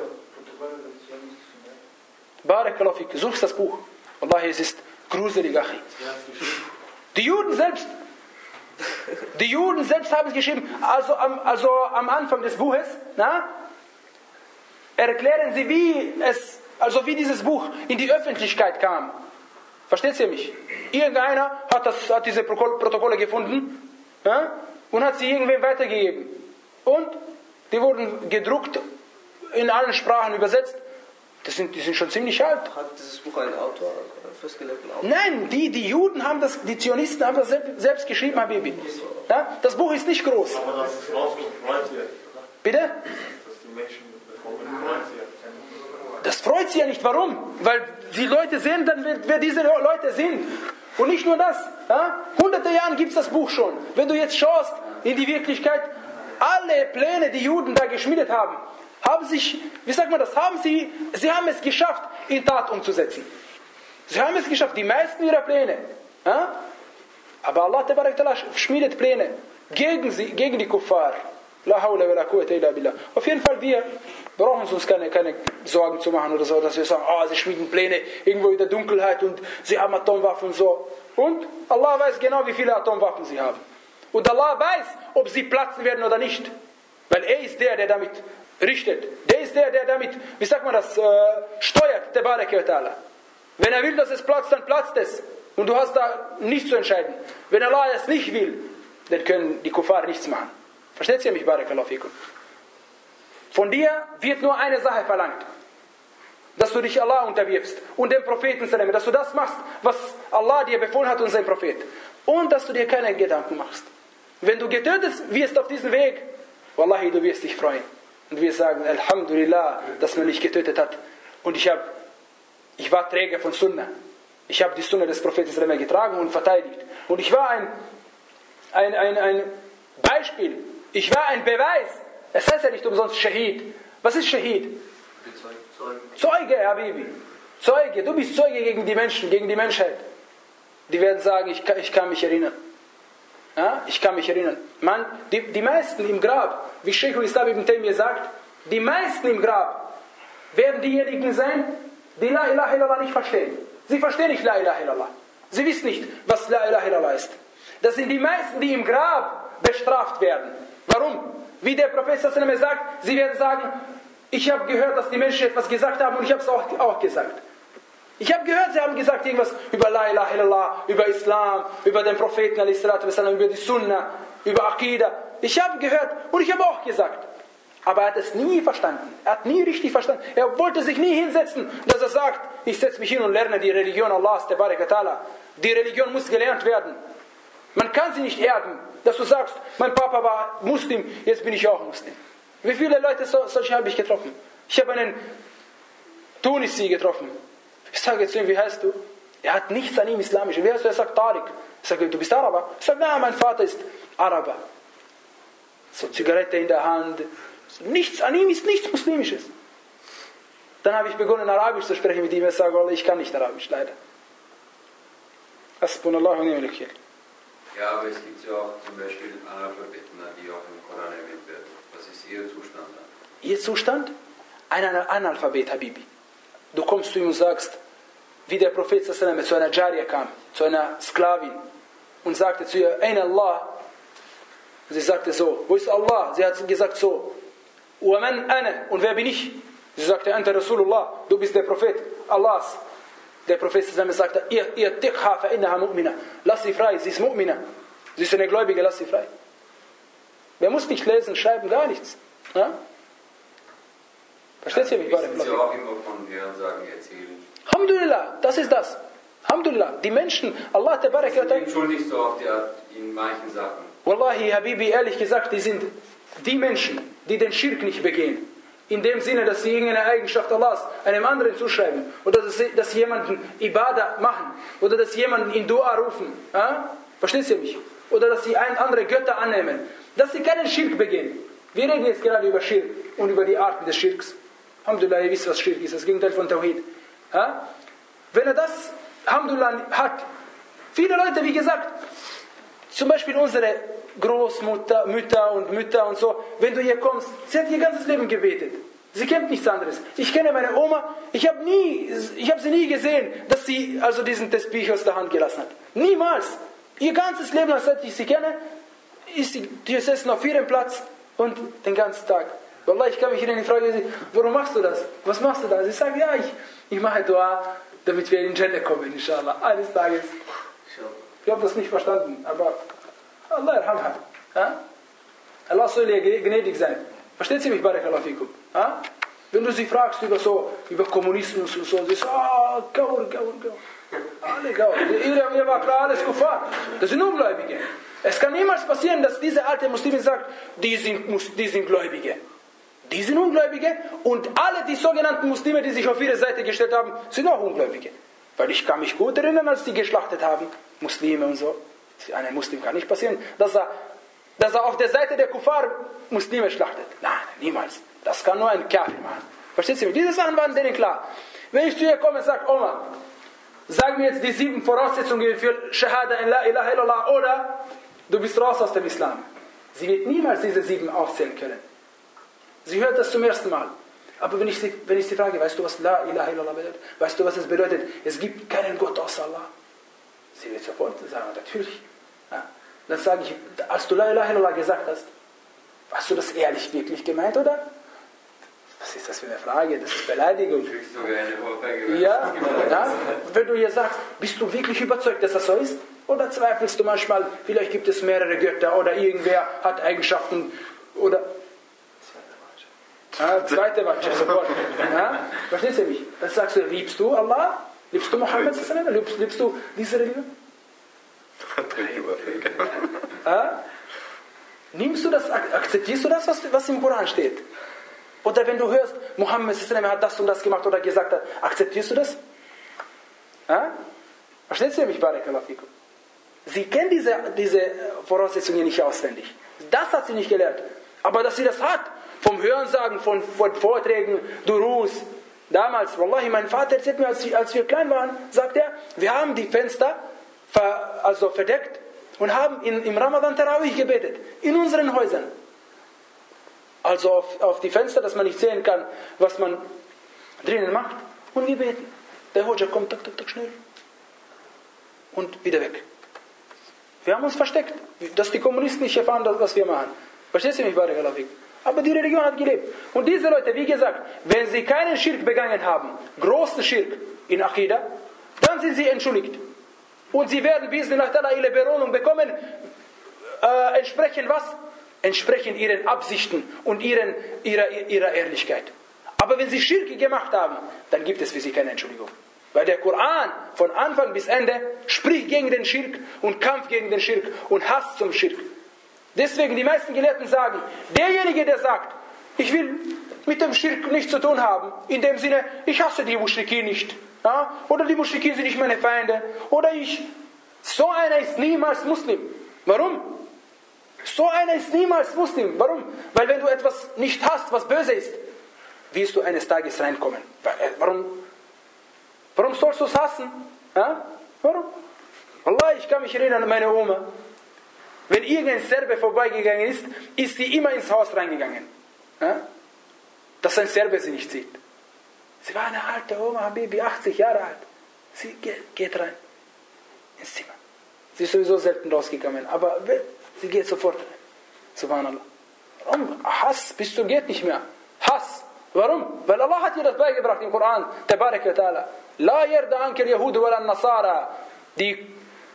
A: Barakallahu fik. Suchst das Buch. Wallahi, es ist gruselig, Achi. Die Juden selbst, die Juden selbst haben es geschrieben, also am, also am Anfang des Buches, na, erklären sie, wie es, also wie dieses Buch in die Öffentlichkeit kam. Versteht ihr mich? Irgendeiner hat, das, hat diese Protokolle gefunden, ja, und hat sie irgendwem weitergegeben. Und die wurden gedruckt, in allen Sprachen übersetzt. Das sind, die sind schon ziemlich alt.
I: Hat dieses Buch einen Autor, einen festgelegten Autor?
A: Nein, die, die Juden haben das, die Zionisten haben das selbst, selbst geschrieben, Habibi. Ja, das Buch ist nicht groß.
F: Aber das ist rausgefreut wird.
A: Bitte?
F: Dass die Menschen bekommen, freut sie.
A: Das freut sie ja nicht. Warum? Weil die Leute sehen dann, wer, wer diese Leute sind. Und nicht nur das. Ja? Hunderte Jahre gibt es das Buch schon. Wenn du jetzt schaust in die Wirklichkeit, alle Pläne, die Juden da geschmiedet haben, haben sich, wie sagt man das, haben sie, sie haben es geschafft, in Tat umzusetzen. Sie haben es geschafft, die meisten ihrer Pläne. Ja? Aber Allah schmiedet Pläne, gegen, sie, gegen die Kuffar. La hawla wa la quwwata illa billah. Auf jeden Fall, wir brauchen uns keine, keine Sorgen zu machen oder so, dass wir sagen, oh, sie schmieden Pläne irgendwo in der Dunkelheit und sie haben Atomwaffen und so. Und Allah weiß genau, wie viele Atomwaffen sie haben. Und Allah weiß, ob sie platzen werden oder nicht. Weil er ist der, der damit richtet. Der ist der, der damit, wie sagt man das, äh, steuert, der Bareke wa Ta'ala. Wenn er will, dass es platzt, dann platzt es. Und du hast da nichts zu entscheiden. Wenn Allah es nicht will, dann können die Kuffar nichts machen. Versteht ihr mich, Barakallahu fikum? Von dir wird nur eine Sache verlangt. Dass du dich Allah unterwirfst und dem Propheten, dass du das machst, was Allah dir befohlen hat und sein Prophet. Und dass du dir keine Gedanken machst. Wenn du getötet wirst auf diesem Weg, Wallahi, du wirst dich freuen. Und wir sagen, Alhamdulillah, dass man mich getötet hat. Und ich, hab, ich war Träger von Sunnah. Ich habe die Sunnah des Propheten getragen und verteidigt. Und ich war ein, ein, ein, ein Beispiel. Ich war ein Beweis. Es heißt ja nicht umsonst Shahid. Was ist Shahid? Zeuge, Zeuge Habibi. Zeuge. Du bist Zeuge gegen die Menschen, gegen die Menschheit. Die werden sagen, ich kann, ich kann mich erinnern. Ja, ich kann mich erinnern. Man, die, die meisten im Grab, wie Sheikh al-Islam ibn Taymiyyah sagt, die meisten im Grab werden diejenigen sein, die La ilaha illallah nicht verstehen. Sie verstehen nicht La ilaha illallah. Sie wissen nicht, was La ilaha illallah ist. Das sind die meisten, die im Grab bestraft werden. Warum? Wie der Prophet sagt, sie werden sagen, ich habe gehört, dass die Menschen etwas gesagt haben und ich habe es auch, auch gesagt. Ich habe gehört, sie haben gesagt irgendwas über La ilaha illallah, über Islam, über den Propheten, über die Sunnah, über Aqidah. Ich habe gehört und ich habe auch gesagt. Aber er hat es nie verstanden. Er hat nie richtig verstanden. Er wollte sich nie hinsetzen, dass er sagt, ich setze mich hin und lerne die Religion Allahs, der Baraka Ta'ala. Die Religion muss gelernt werden. Man kann sie nicht erben, dass du sagst, mein Papa war Muslim, jetzt bin ich auch Muslim. Wie viele Leute so, solche habe ich getroffen? Ich habe einen Tunisi getroffen. Ich sage zu ihm, wie heißt du? Er hat nichts an ihm islamisch. Wie heißt du? Er sagt Tariq. Ich sage, du bist Araber? Ich sage, nein, mein Vater ist Araber. So Zigarette in der Hand. Nichts, an ihm ist nichts Muslimisches. Dann habe ich begonnen, Arabisch zu sprechen mit ihm. Er sagt, ich kann nicht Arabisch, leider. Hasbunallahu wa ni'mal wakeel.
J: Ja, aber es gibt ja auch zum Beispiel Analphabeten, die auch im Koran erwähnt werden. Was ist Ihr Zustand dann?
A: Ihr Zustand? Ein Analphabet, Habibi. Du kommst zu ihm und sagst, wie der Prophet zu einer Jariya kam, zu einer Sklavin, und sagte zu ihr, Ain Allah? Und sie sagte so, wo ist Allah? Sie hat gesagt so, وَمَنْ أَنَا? Und wer bin ich? Sie sagte, Anta Rasulullah, du bist der Prophet Allahs. Der Prophet sagte, Irtiqha fa innaha mu'mina. Lass sie frei, sie ist Mu'mina. Sie ist eine Gläubige, lass sie frei. Wer muss nicht lesen, schreiben, gar nichts. Ja? Versteht ihr mich?
J: Also, wissen Sie auch immer von Hörensagen erzählen?
A: Alhamdulillah, das ist das. Alhamdulillah, die Menschen, Allah te baraka.
J: Sie entschuldigst du auf die Art in manchen Sachen?
A: Wallahi, Habibi, ehrlich gesagt, die sind die Menschen, die den Schirk nicht begehen. In dem Sinne, dass sie irgendeine Eigenschaft Allahs einem anderen zuschreiben. Oder dass sie, dass sie jemanden Ibadah machen. Oder dass sie jemanden in Dua rufen. Ja? Versteht ihr mich? Oder dass sie ein, andere Götter annehmen. Dass sie keinen Schirk begehen. Wir reden jetzt gerade über Schirk und über die Arten des Schirks. Alhamdulillah, ihr wisst, was Schirk ist. Das Gegenteil von Tawhid. Ja? Wenn er das, Alhamdulillah, hat. Viele Leute, wie gesagt, zum Beispiel unsere Großmutter, Mütter und Mütter und so, wenn du hier kommst, sie hat ihr ganzes Leben gebetet. Sie kennt nichts anderes. Ich kenne meine Oma, ich habe nie, ich habe sie nie gesehen, dass sie also diesen Tesbih aus der Hand gelassen hat. Niemals. Ihr ganzes Leben, seit ich sie kenne, ist sie gesessen auf ihrem Platz und den ganzen Tag. Wallah, ich kann mich erinnern, ich frage sie, warum machst du das? Was machst du da? Sie sagt, ja, ich, ich mache Dua, damit wir in Jannah kommen, inshallah. Eines Tages. Ich habe das nicht verstanden, aber Allah irhamha. Ja? Allah soll ihr gnädig sein. Versteht ihr mich, Barakallahu fikum? Ja? Wenn du sie fragst über so, über Kommunismus und so, sie sagt, ah, oh, Gaur, Gaur, Gaur. Alle Gaur. Ihr, ihr war klar, alles Kuffar. Das sind Ungläubige. Es kann niemals passieren, dass diese alte Muslime sagt, die sind, die sind Gläubige. Die sind Ungläubige und alle die sogenannten Muslime, die sich auf ihre Seite gestellt haben, sind auch Ungläubige. Weil ich kann mich gut erinnern, als die geschlachtet haben, Muslime und so. Einem Muslim kann nicht passieren, dass er, dass er auf der Seite der Kuffar Muslime schlachtet. Nein, niemals. Das kann nur ein Kafir machen. Versteht ihr mich? Diese Sachen waren denen klar. Wenn ich zu ihr komme und sage, Oma, sag mir jetzt die sieben Voraussetzungen für Shahada in La ilaha illallah oder du bist raus aus dem Islam. Sie wird niemals diese sieben aufzählen können. Sie hört das zum ersten Mal. Aber wenn ich sie, wenn ich sie frage, weißt du, was La ilaha illallah bedeutet? Weißt du, was es bedeutet? Es gibt keinen Gott außer Allah. Sie wird sofort sagen, natürlich. Ja. Dann sage ich, als du La ilaha illallah gesagt hast, hast du das ehrlich wirklich gemeint, oder? Was ist das für eine Frage? Das ist Beleidigung. Ja, ja, wenn du hier sagst, bist du wirklich überzeugt, dass das so ist? Oder zweifelst du manchmal, vielleicht gibt es mehrere Götter oder irgendwer hat Eigenschaften oder... Ja, zweite Watsche, sofort. Ja, verstehst du mich? Dann sagst du, liebst du Allah? Liebst du Mohammed? Liebst, liebst du diese Religion? Ja? Nimmst du das, akzeptierst du das, was, was im Koran steht? Oder wenn du hörst, Mohammed hat das und das gemacht oder gesagt hat, akzeptierst du das? Ja? Verstehst du mich, Barakallahu fikum? Sie kennen diese, diese Voraussetzungen nicht auswendig. Das hat sie nicht gelernt. Aber dass sie das hat, vom Hörensagen, von, von Vorträgen, Durus. Damals, Wallahi, mein Vater erzählt mir, als, als wir klein waren, sagt er, wir haben die Fenster ver, also verdeckt und haben in, im Ramadan Tarawih gebetet. In unseren Häusern. Also auf, auf die Fenster, dass man nicht sehen kann, was man drinnen macht. Und wir beten. Der Hoja kommt, tak, tak, tak, schnell. Und wieder weg. Wir haben uns versteckt. Dass die Kommunisten nicht erfahren, was wir machen. Verstehst du mich, Barakallahu fikum? Aber die Religion hat gelebt. Und diese Leute, wie gesagt, wenn sie keinen Schirk begangen haben, großen Schirk in Aqidah, dann sind sie entschuldigt. Und sie werden bis nach ihre Belohnung bekommen, äh, entsprechend was? Entsprechend ihren Absichten und ihren, ihrer, ihrer Ehrlichkeit. Aber wenn sie Schirk gemacht haben, dann gibt es für sie keine Entschuldigung. Weil der Koran von Anfang bis Ende spricht gegen den Schirk und Kampf gegen den Schirk und Hass zum Schirk. Deswegen die meisten Gelehrten sagen, derjenige, der sagt, ich will mit dem Schirk nichts zu tun haben, in dem Sinne, ich hasse die Muschrikin nicht, ja? Oder die Muschrikin sind nicht meine Feinde, oder ich, so einer ist niemals Muslim. Warum? So einer ist niemals Muslim. Warum? Weil wenn du etwas nicht hast, was böse ist, wirst du eines Tages reinkommen. Warum? Warum sollst du es hassen? Ja? Warum? Allah, ich kann mich erinnern an meine Oma. Wenn irgendein Serbe vorbeigegangen ist, ist sie immer ins Haus reingegangen. Ja? Dass ein Serbe sie nicht sieht. Sie war eine alte Oma, Habibi, achtzig Jahre alt. Sie geht, geht rein ins Zimmer. Sie ist sowieso selten rausgegangen, aber sie geht sofort rein. Subhanallah. Warum? Hass bis zum geht nicht mehr. Hass. Warum? Weil Allah hat ihr das beigebracht im Koran. Tabarak wa ta'ala. La yarda anke al-Yahudu wal nasara. Die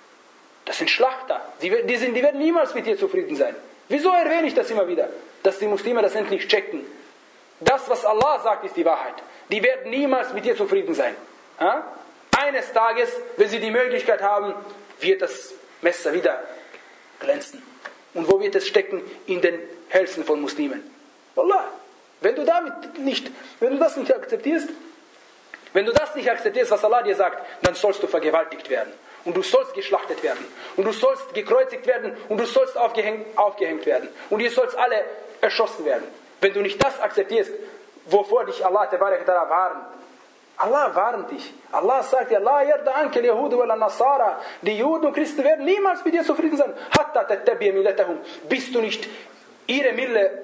A: Das sind Schlachter. Die, die, sind, die werden niemals mit dir zufrieden sein. Wieso erwähne ich das immer wieder? Dass die Muslime das endlich checken. Das, was Allah sagt, ist die Wahrheit. Die werden niemals mit dir zufrieden sein. Ja? Eines Tages, wenn sie die Möglichkeit haben, wird das Messer wieder glänzen. Und wo wird es stecken? In den Hälsen von Muslimen. Wallah. Wenn du damit nicht, wenn du das nicht akzeptierst, wenn du das nicht akzeptierst, was Allah dir sagt, dann sollst du vergewaltigt werden. Und du sollst geschlachtet werden. Und du sollst gekreuzigt werden. Und du sollst aufgehängt, aufgehängt werden. Und ihr sollt alle erschossen werden. Wenn du nicht das akzeptierst, wovor dich Allah tabarak ta'ala warnt. Allah warnt dich. Allah sagt dir, La yarda anke al-Yahudu wal Nasara. Die Juden und Christen werden niemals mit dir zufrieden sein. Hatta tattabi'a millatahum. Bis du nicht ihre Mille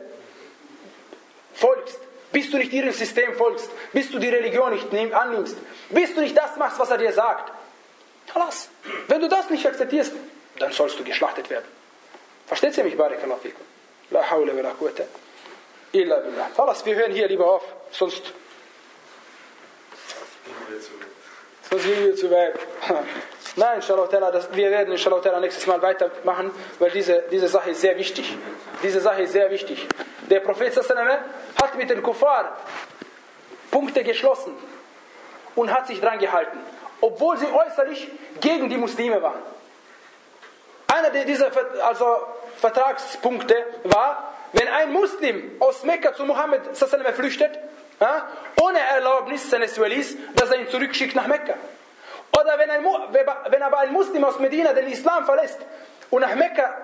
A: folgst. Bis du nicht ihrem System folgst. Bis du die Religion nicht annimmst. Bis du nicht das machst, was er dir sagt. Halas. Wenn du das nicht akzeptierst, dann sollst du geschlachtet werden. Versteht ihr mich? Barakallahu fikum. La hawla wa la quwwata illa billah. Halas, wir hören hier lieber auf, sonst sonst gehen wir zu weit. Nein, inshallah, das, wir werden inshallah nächstes Mal weitermachen, weil diese, diese Sache ist sehr wichtig. Diese Sache ist sehr wichtig. Der Prophet sallallahu hat mit den Kuffar Punkte geschlossen und hat sich dran gehalten. Obwohl sie äußerlich gegen die Muslime waren. Einer dieser also Vertragspunkte war, wenn ein Muslim aus Mekka zu Mohammed flüchtet, ja, ohne Erlaubnis seines Walis, dass er ihn zurückschickt nach Mekka. Oder wenn, ein, wenn aber ein Muslim aus Medina den Islam verlässt und nach Mekka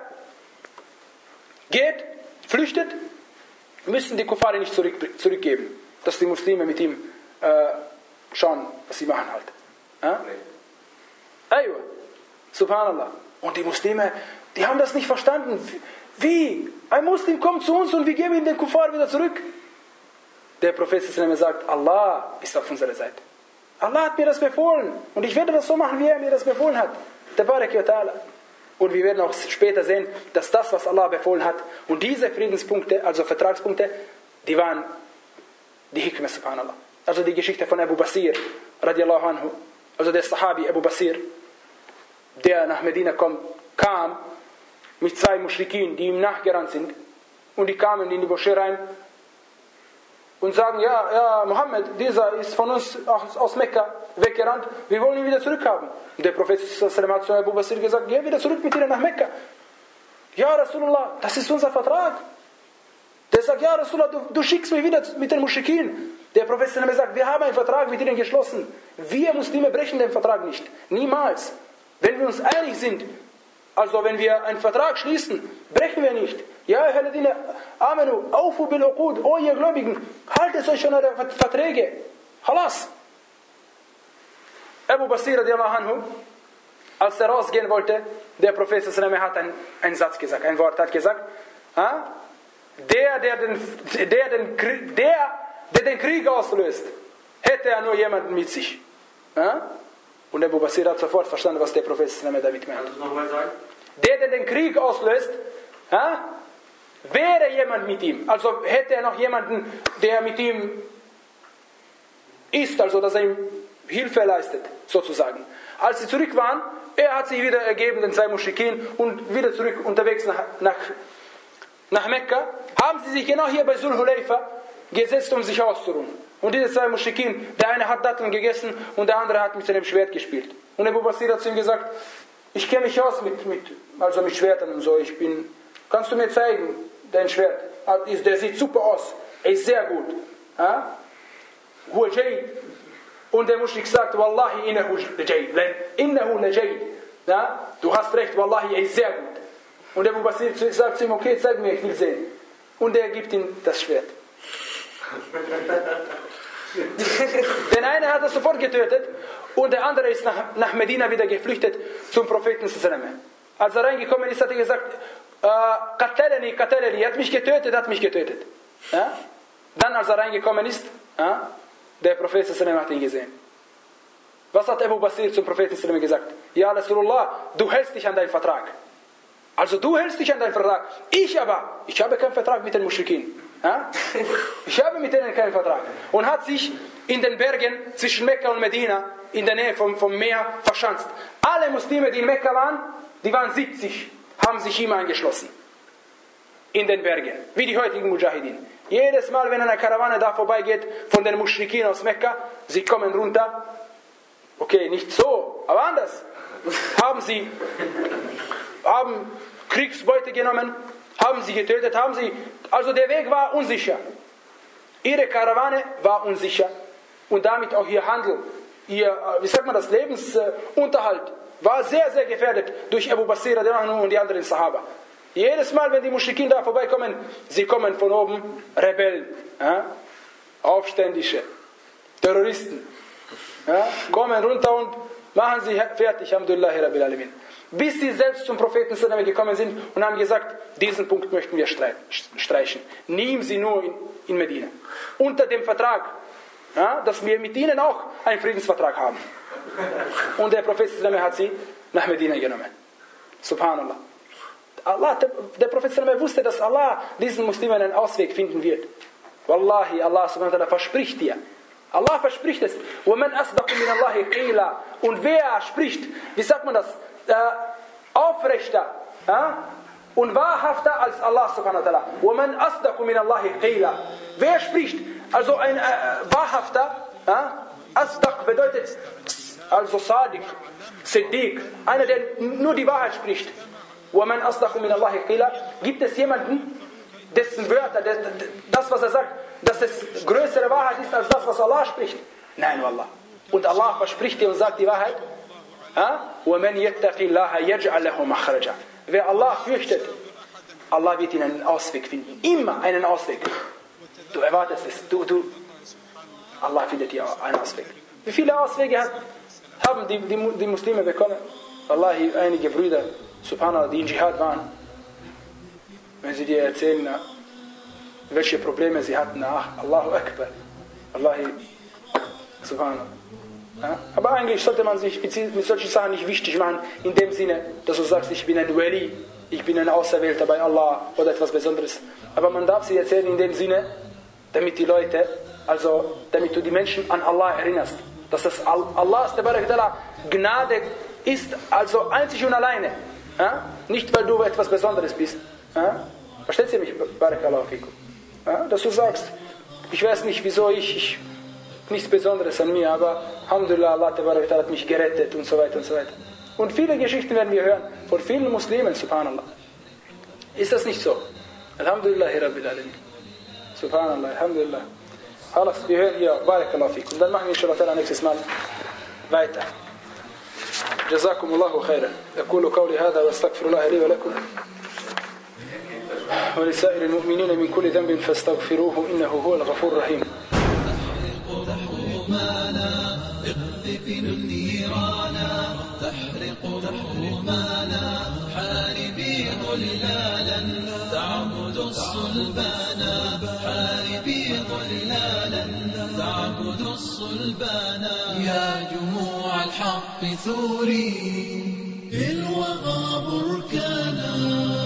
A: geht, flüchtet, müssen die Kuffari nicht zurück, zurückgeben, dass die Muslime mit ihm äh, schauen, was sie machen halt. Ja? Aywa. Subhanallah. Und die Muslime, die haben das nicht verstanden. Wie? Ein Muslim kommt zu uns und wir geben ihm den Kuffar wieder zurück. Der Prophet sagt, Allah ist auf unserer Seite. Allah hat mir das befohlen. Und ich werde das so machen, wie er mir das befohlen hat. Tabarak wa ta'ala. Und wir werden auch später sehen, dass das, was Allah befohlen hat, und diese Friedenspunkte, also Vertragspunkte, die waren die Hikmah, subhanallah. Also die Geschichte von Abu Basir, radiallahu anhu, also der Sahabi Abu Basir, der nach Medina kommt, kam mit zwei Muschrikin, die ihm nachgerannt sind, und die kamen in die Moschee rein und sagen, ja, ja, Mohammed, dieser ist von uns aus, aus Mekka weggerannt, wir wollen ihn wieder zurückhaben. Und der Prophet hat zu Abu Basir gesagt, geh wieder zurück mit ihnen nach Mekka. Ja, Rasulullah, das ist unser Vertrag. Der sagt, ja, Rasulullah, du, du schickst mich wieder mit den Muschrikin. Der Prophet sagt, wir haben einen Vertrag mit ihnen geschlossen. Wir Muslime brechen den Vertrag nicht. Niemals. Wenn wir uns einig sind, also wenn wir einen Vertrag schließen, brechen wir nicht. Ja, Herr Amenu, aufu bil uqud, o ihr Gläubigen, haltet euch an eure Verträge. Halas. Abu Basir radiallahu anhu, als er rausgehen wollte, der Prophet hat einen, einen Satz gesagt, ein Wort hat gesagt, ah, der, der den, der, den, der, der den Krieg auslöst, hätte er nur jemanden mit sich. Ah? Und Abu Basir hat sofort verstanden, was der Prophet damit meint.
H: Kannst du nochmal sagen?
A: Der, der den Krieg auslöst, ah, wäre jemand mit ihm. Also hätte er noch jemanden, der mit ihm ist, also dass er ihm Hilfe leistet, sozusagen. Als sie zurück waren, er hat sich wieder ergeben, den zwei Muschrikin, und wieder zurück unterwegs nach, nach, nach Mekka, haben sie sich genau hier bei Zul Hulayfa gesetzt, um sich auszuruhen. Und diese zwei Muschrikin, der eine hat Datteln gegessen und der andere hat mit seinem Schwert gespielt. Und Abu Basir hat zu ihm gesagt, ich kenne mich aus mit, mit, also mit Schwertern und so, ich bin, kannst du mir zeigen, dein Schwert? Der sieht super aus, er ist sehr gut. Ja? Und der Muschrik sagt, Wallahi innahu lajayd, innahu lajayd. Ja? Du hast recht, Wallahi, er ist sehr gut. Und Abu Basir sagt zu ihm, okay, zeig mir, ich will sehen. Und er gibt ihm das Schwert. Den einen hat er sofort getötet und der andere ist nach, nach Medina wieder geflüchtet zum Propheten. Als er reingekommen ist, hat er gesagt, Qatalani, Qatalani, er hat mich getötet, hat mich getötet. Ja? Dann, als er reingekommen ist, ja, der Prophet hat ihn gesehen. Was hat Abu Basir zum Propheten gesagt? Ja, Rasulullah, du hältst dich an deinen Vertrag. Also du hältst dich an deinen Vertrag. Ich aber, ich habe keinen Vertrag mit den Muschrikin. Ja? Ich habe mit denen keinen Vertrag. Und hat sich in den Bergen zwischen Mekka und Medina, in der Nähe vom, vom Meer, verschanzt. Alle Muslime, die in Mekka waren, die waren siebzig, haben sich ihm angeschlossen. In den Bergen. Wie die heutigen Mujahideen. Jedes Mal, wenn eine Karawane da vorbeigeht, von den Muschrikin aus Mekka, sie kommen runter. Okay, nicht so, aber anders. Haben sie haben Kriegsbeute genommen, haben sie getötet, haben sie, also der Weg war unsicher. Ihre Karawane war unsicher und damit auch ihr Handel, ihr, wie sagt man das, Lebensunterhalt war sehr, sehr gefährdet durch Abu Basir und die anderen Sahaba. Jedes Mal, wenn die Muschrikin da vorbeikommen, sie kommen von oben, Rebellen, ja, Aufständische, Terroristen, ja, kommen runter und machen sie fertig, Alhamdulillah Rabbil Alamin. Bis sie selbst zum Propheten gekommen sind und haben gesagt, diesen Punkt möchten wir streichen. Nehmen sie nur in, in Medina. Unter dem Vertrag, ja, dass wir mit ihnen auch einen Friedensvertrag haben. Und der Prophet hat sie nach Medina genommen. Subhanallah. Allah, der, der Prophet wusste, dass Allah diesen Muslimen einen Ausweg finden wird. Wallahi, Allah subhanahu wa ta'ala verspricht dir. Allah verspricht es. وَمَنْ أَصْدَقُ مِنَ اللَّهِ قِيلًا. Und wer spricht, wie sagt man das, äh, aufrechter äh, und wahrhafter als Allah subhanahu wa ta'ala. وَمَنْ أَصْدَقُ مِنَ اللَّهِ قِيلًا. Wer spricht, also ein äh, wahrhafter, äh, Asdaq bedeutet also Sadiq, Siddiq, einer, der nur die Wahrheit spricht. وَمَنْ أَصْدَقُ مِنَ اللَّهِ قِيلًا. Gibt es jemanden, dessen Wörter, das was er sagt, dass es größere Wahrheit ist als das, was Allah spricht? Nein, Wallah. Und Allah verspricht dir und sagt die Wahrheit. وَمَنْ يَتَّقِ اللَّهَ يَجْعَلْ لَهُ مَخْرَجًا. Wer Allah fürchtet, Allah wird ihn einen Ausweg finden. Immer einen Ausweg. Du erwartest es. Du, du, Allah findet dir einen Ausweg. Wie viele Auswege hat, haben die, die, die Muslime bekommen? Wallahi, einige Brüder, subhanallah, die in Dschihad waren. wenn sie dir erzählen, welche Probleme sie hatten. Ach, Allahu Akbar. Allahi, Subhanallah. Ja? Aber eigentlich sollte man sich mit solchen Sachen nicht wichtig machen, in dem Sinne, dass du sagst, ich bin ein Wali, ich bin ein Auserwählter bei Allah oder etwas Besonderes. Aber man darf sie erzählen in dem Sinne, damit die Leute, also damit du die Menschen an Allah erinnerst. Dass das Allahs Gnade ist, also einzig und alleine. Ja? Nicht, weil du etwas Besonderes bist. Ja? Versteht ihr mich? Barakallahu fikum. Ja? Dass du sagst, ich weiß nicht, wieso ich, ich nichts Besonderes an mir, aber Alhamdulillah, Allah hat mich gerettet und so weiter und so weiter. Und viele Geschichten werden wir hören von vielen Muslimen, subhanallah. Ist das nicht so? Alhamdulillah, Rabbil Alamin. Subhanallah, Alhamdulillah. Allah, wir hören hier, Barakallahu fikum. Und dann machen wir inshallah nächstes Mal weiter. جزاكم الله خيرا. أقول قولي هذا واستغفر الله لي ولكم ولسائر المؤمنين من كل ذنب فاستغفروه إنه هو الغفور الرحيم.
D: اقذف النيرانا تحرق همومنا حاربي ظلالا تعبد الصلبانا حاربي ظلالا تعبد الصلبانا يا جموع الحق ثوري بالوغى بركانا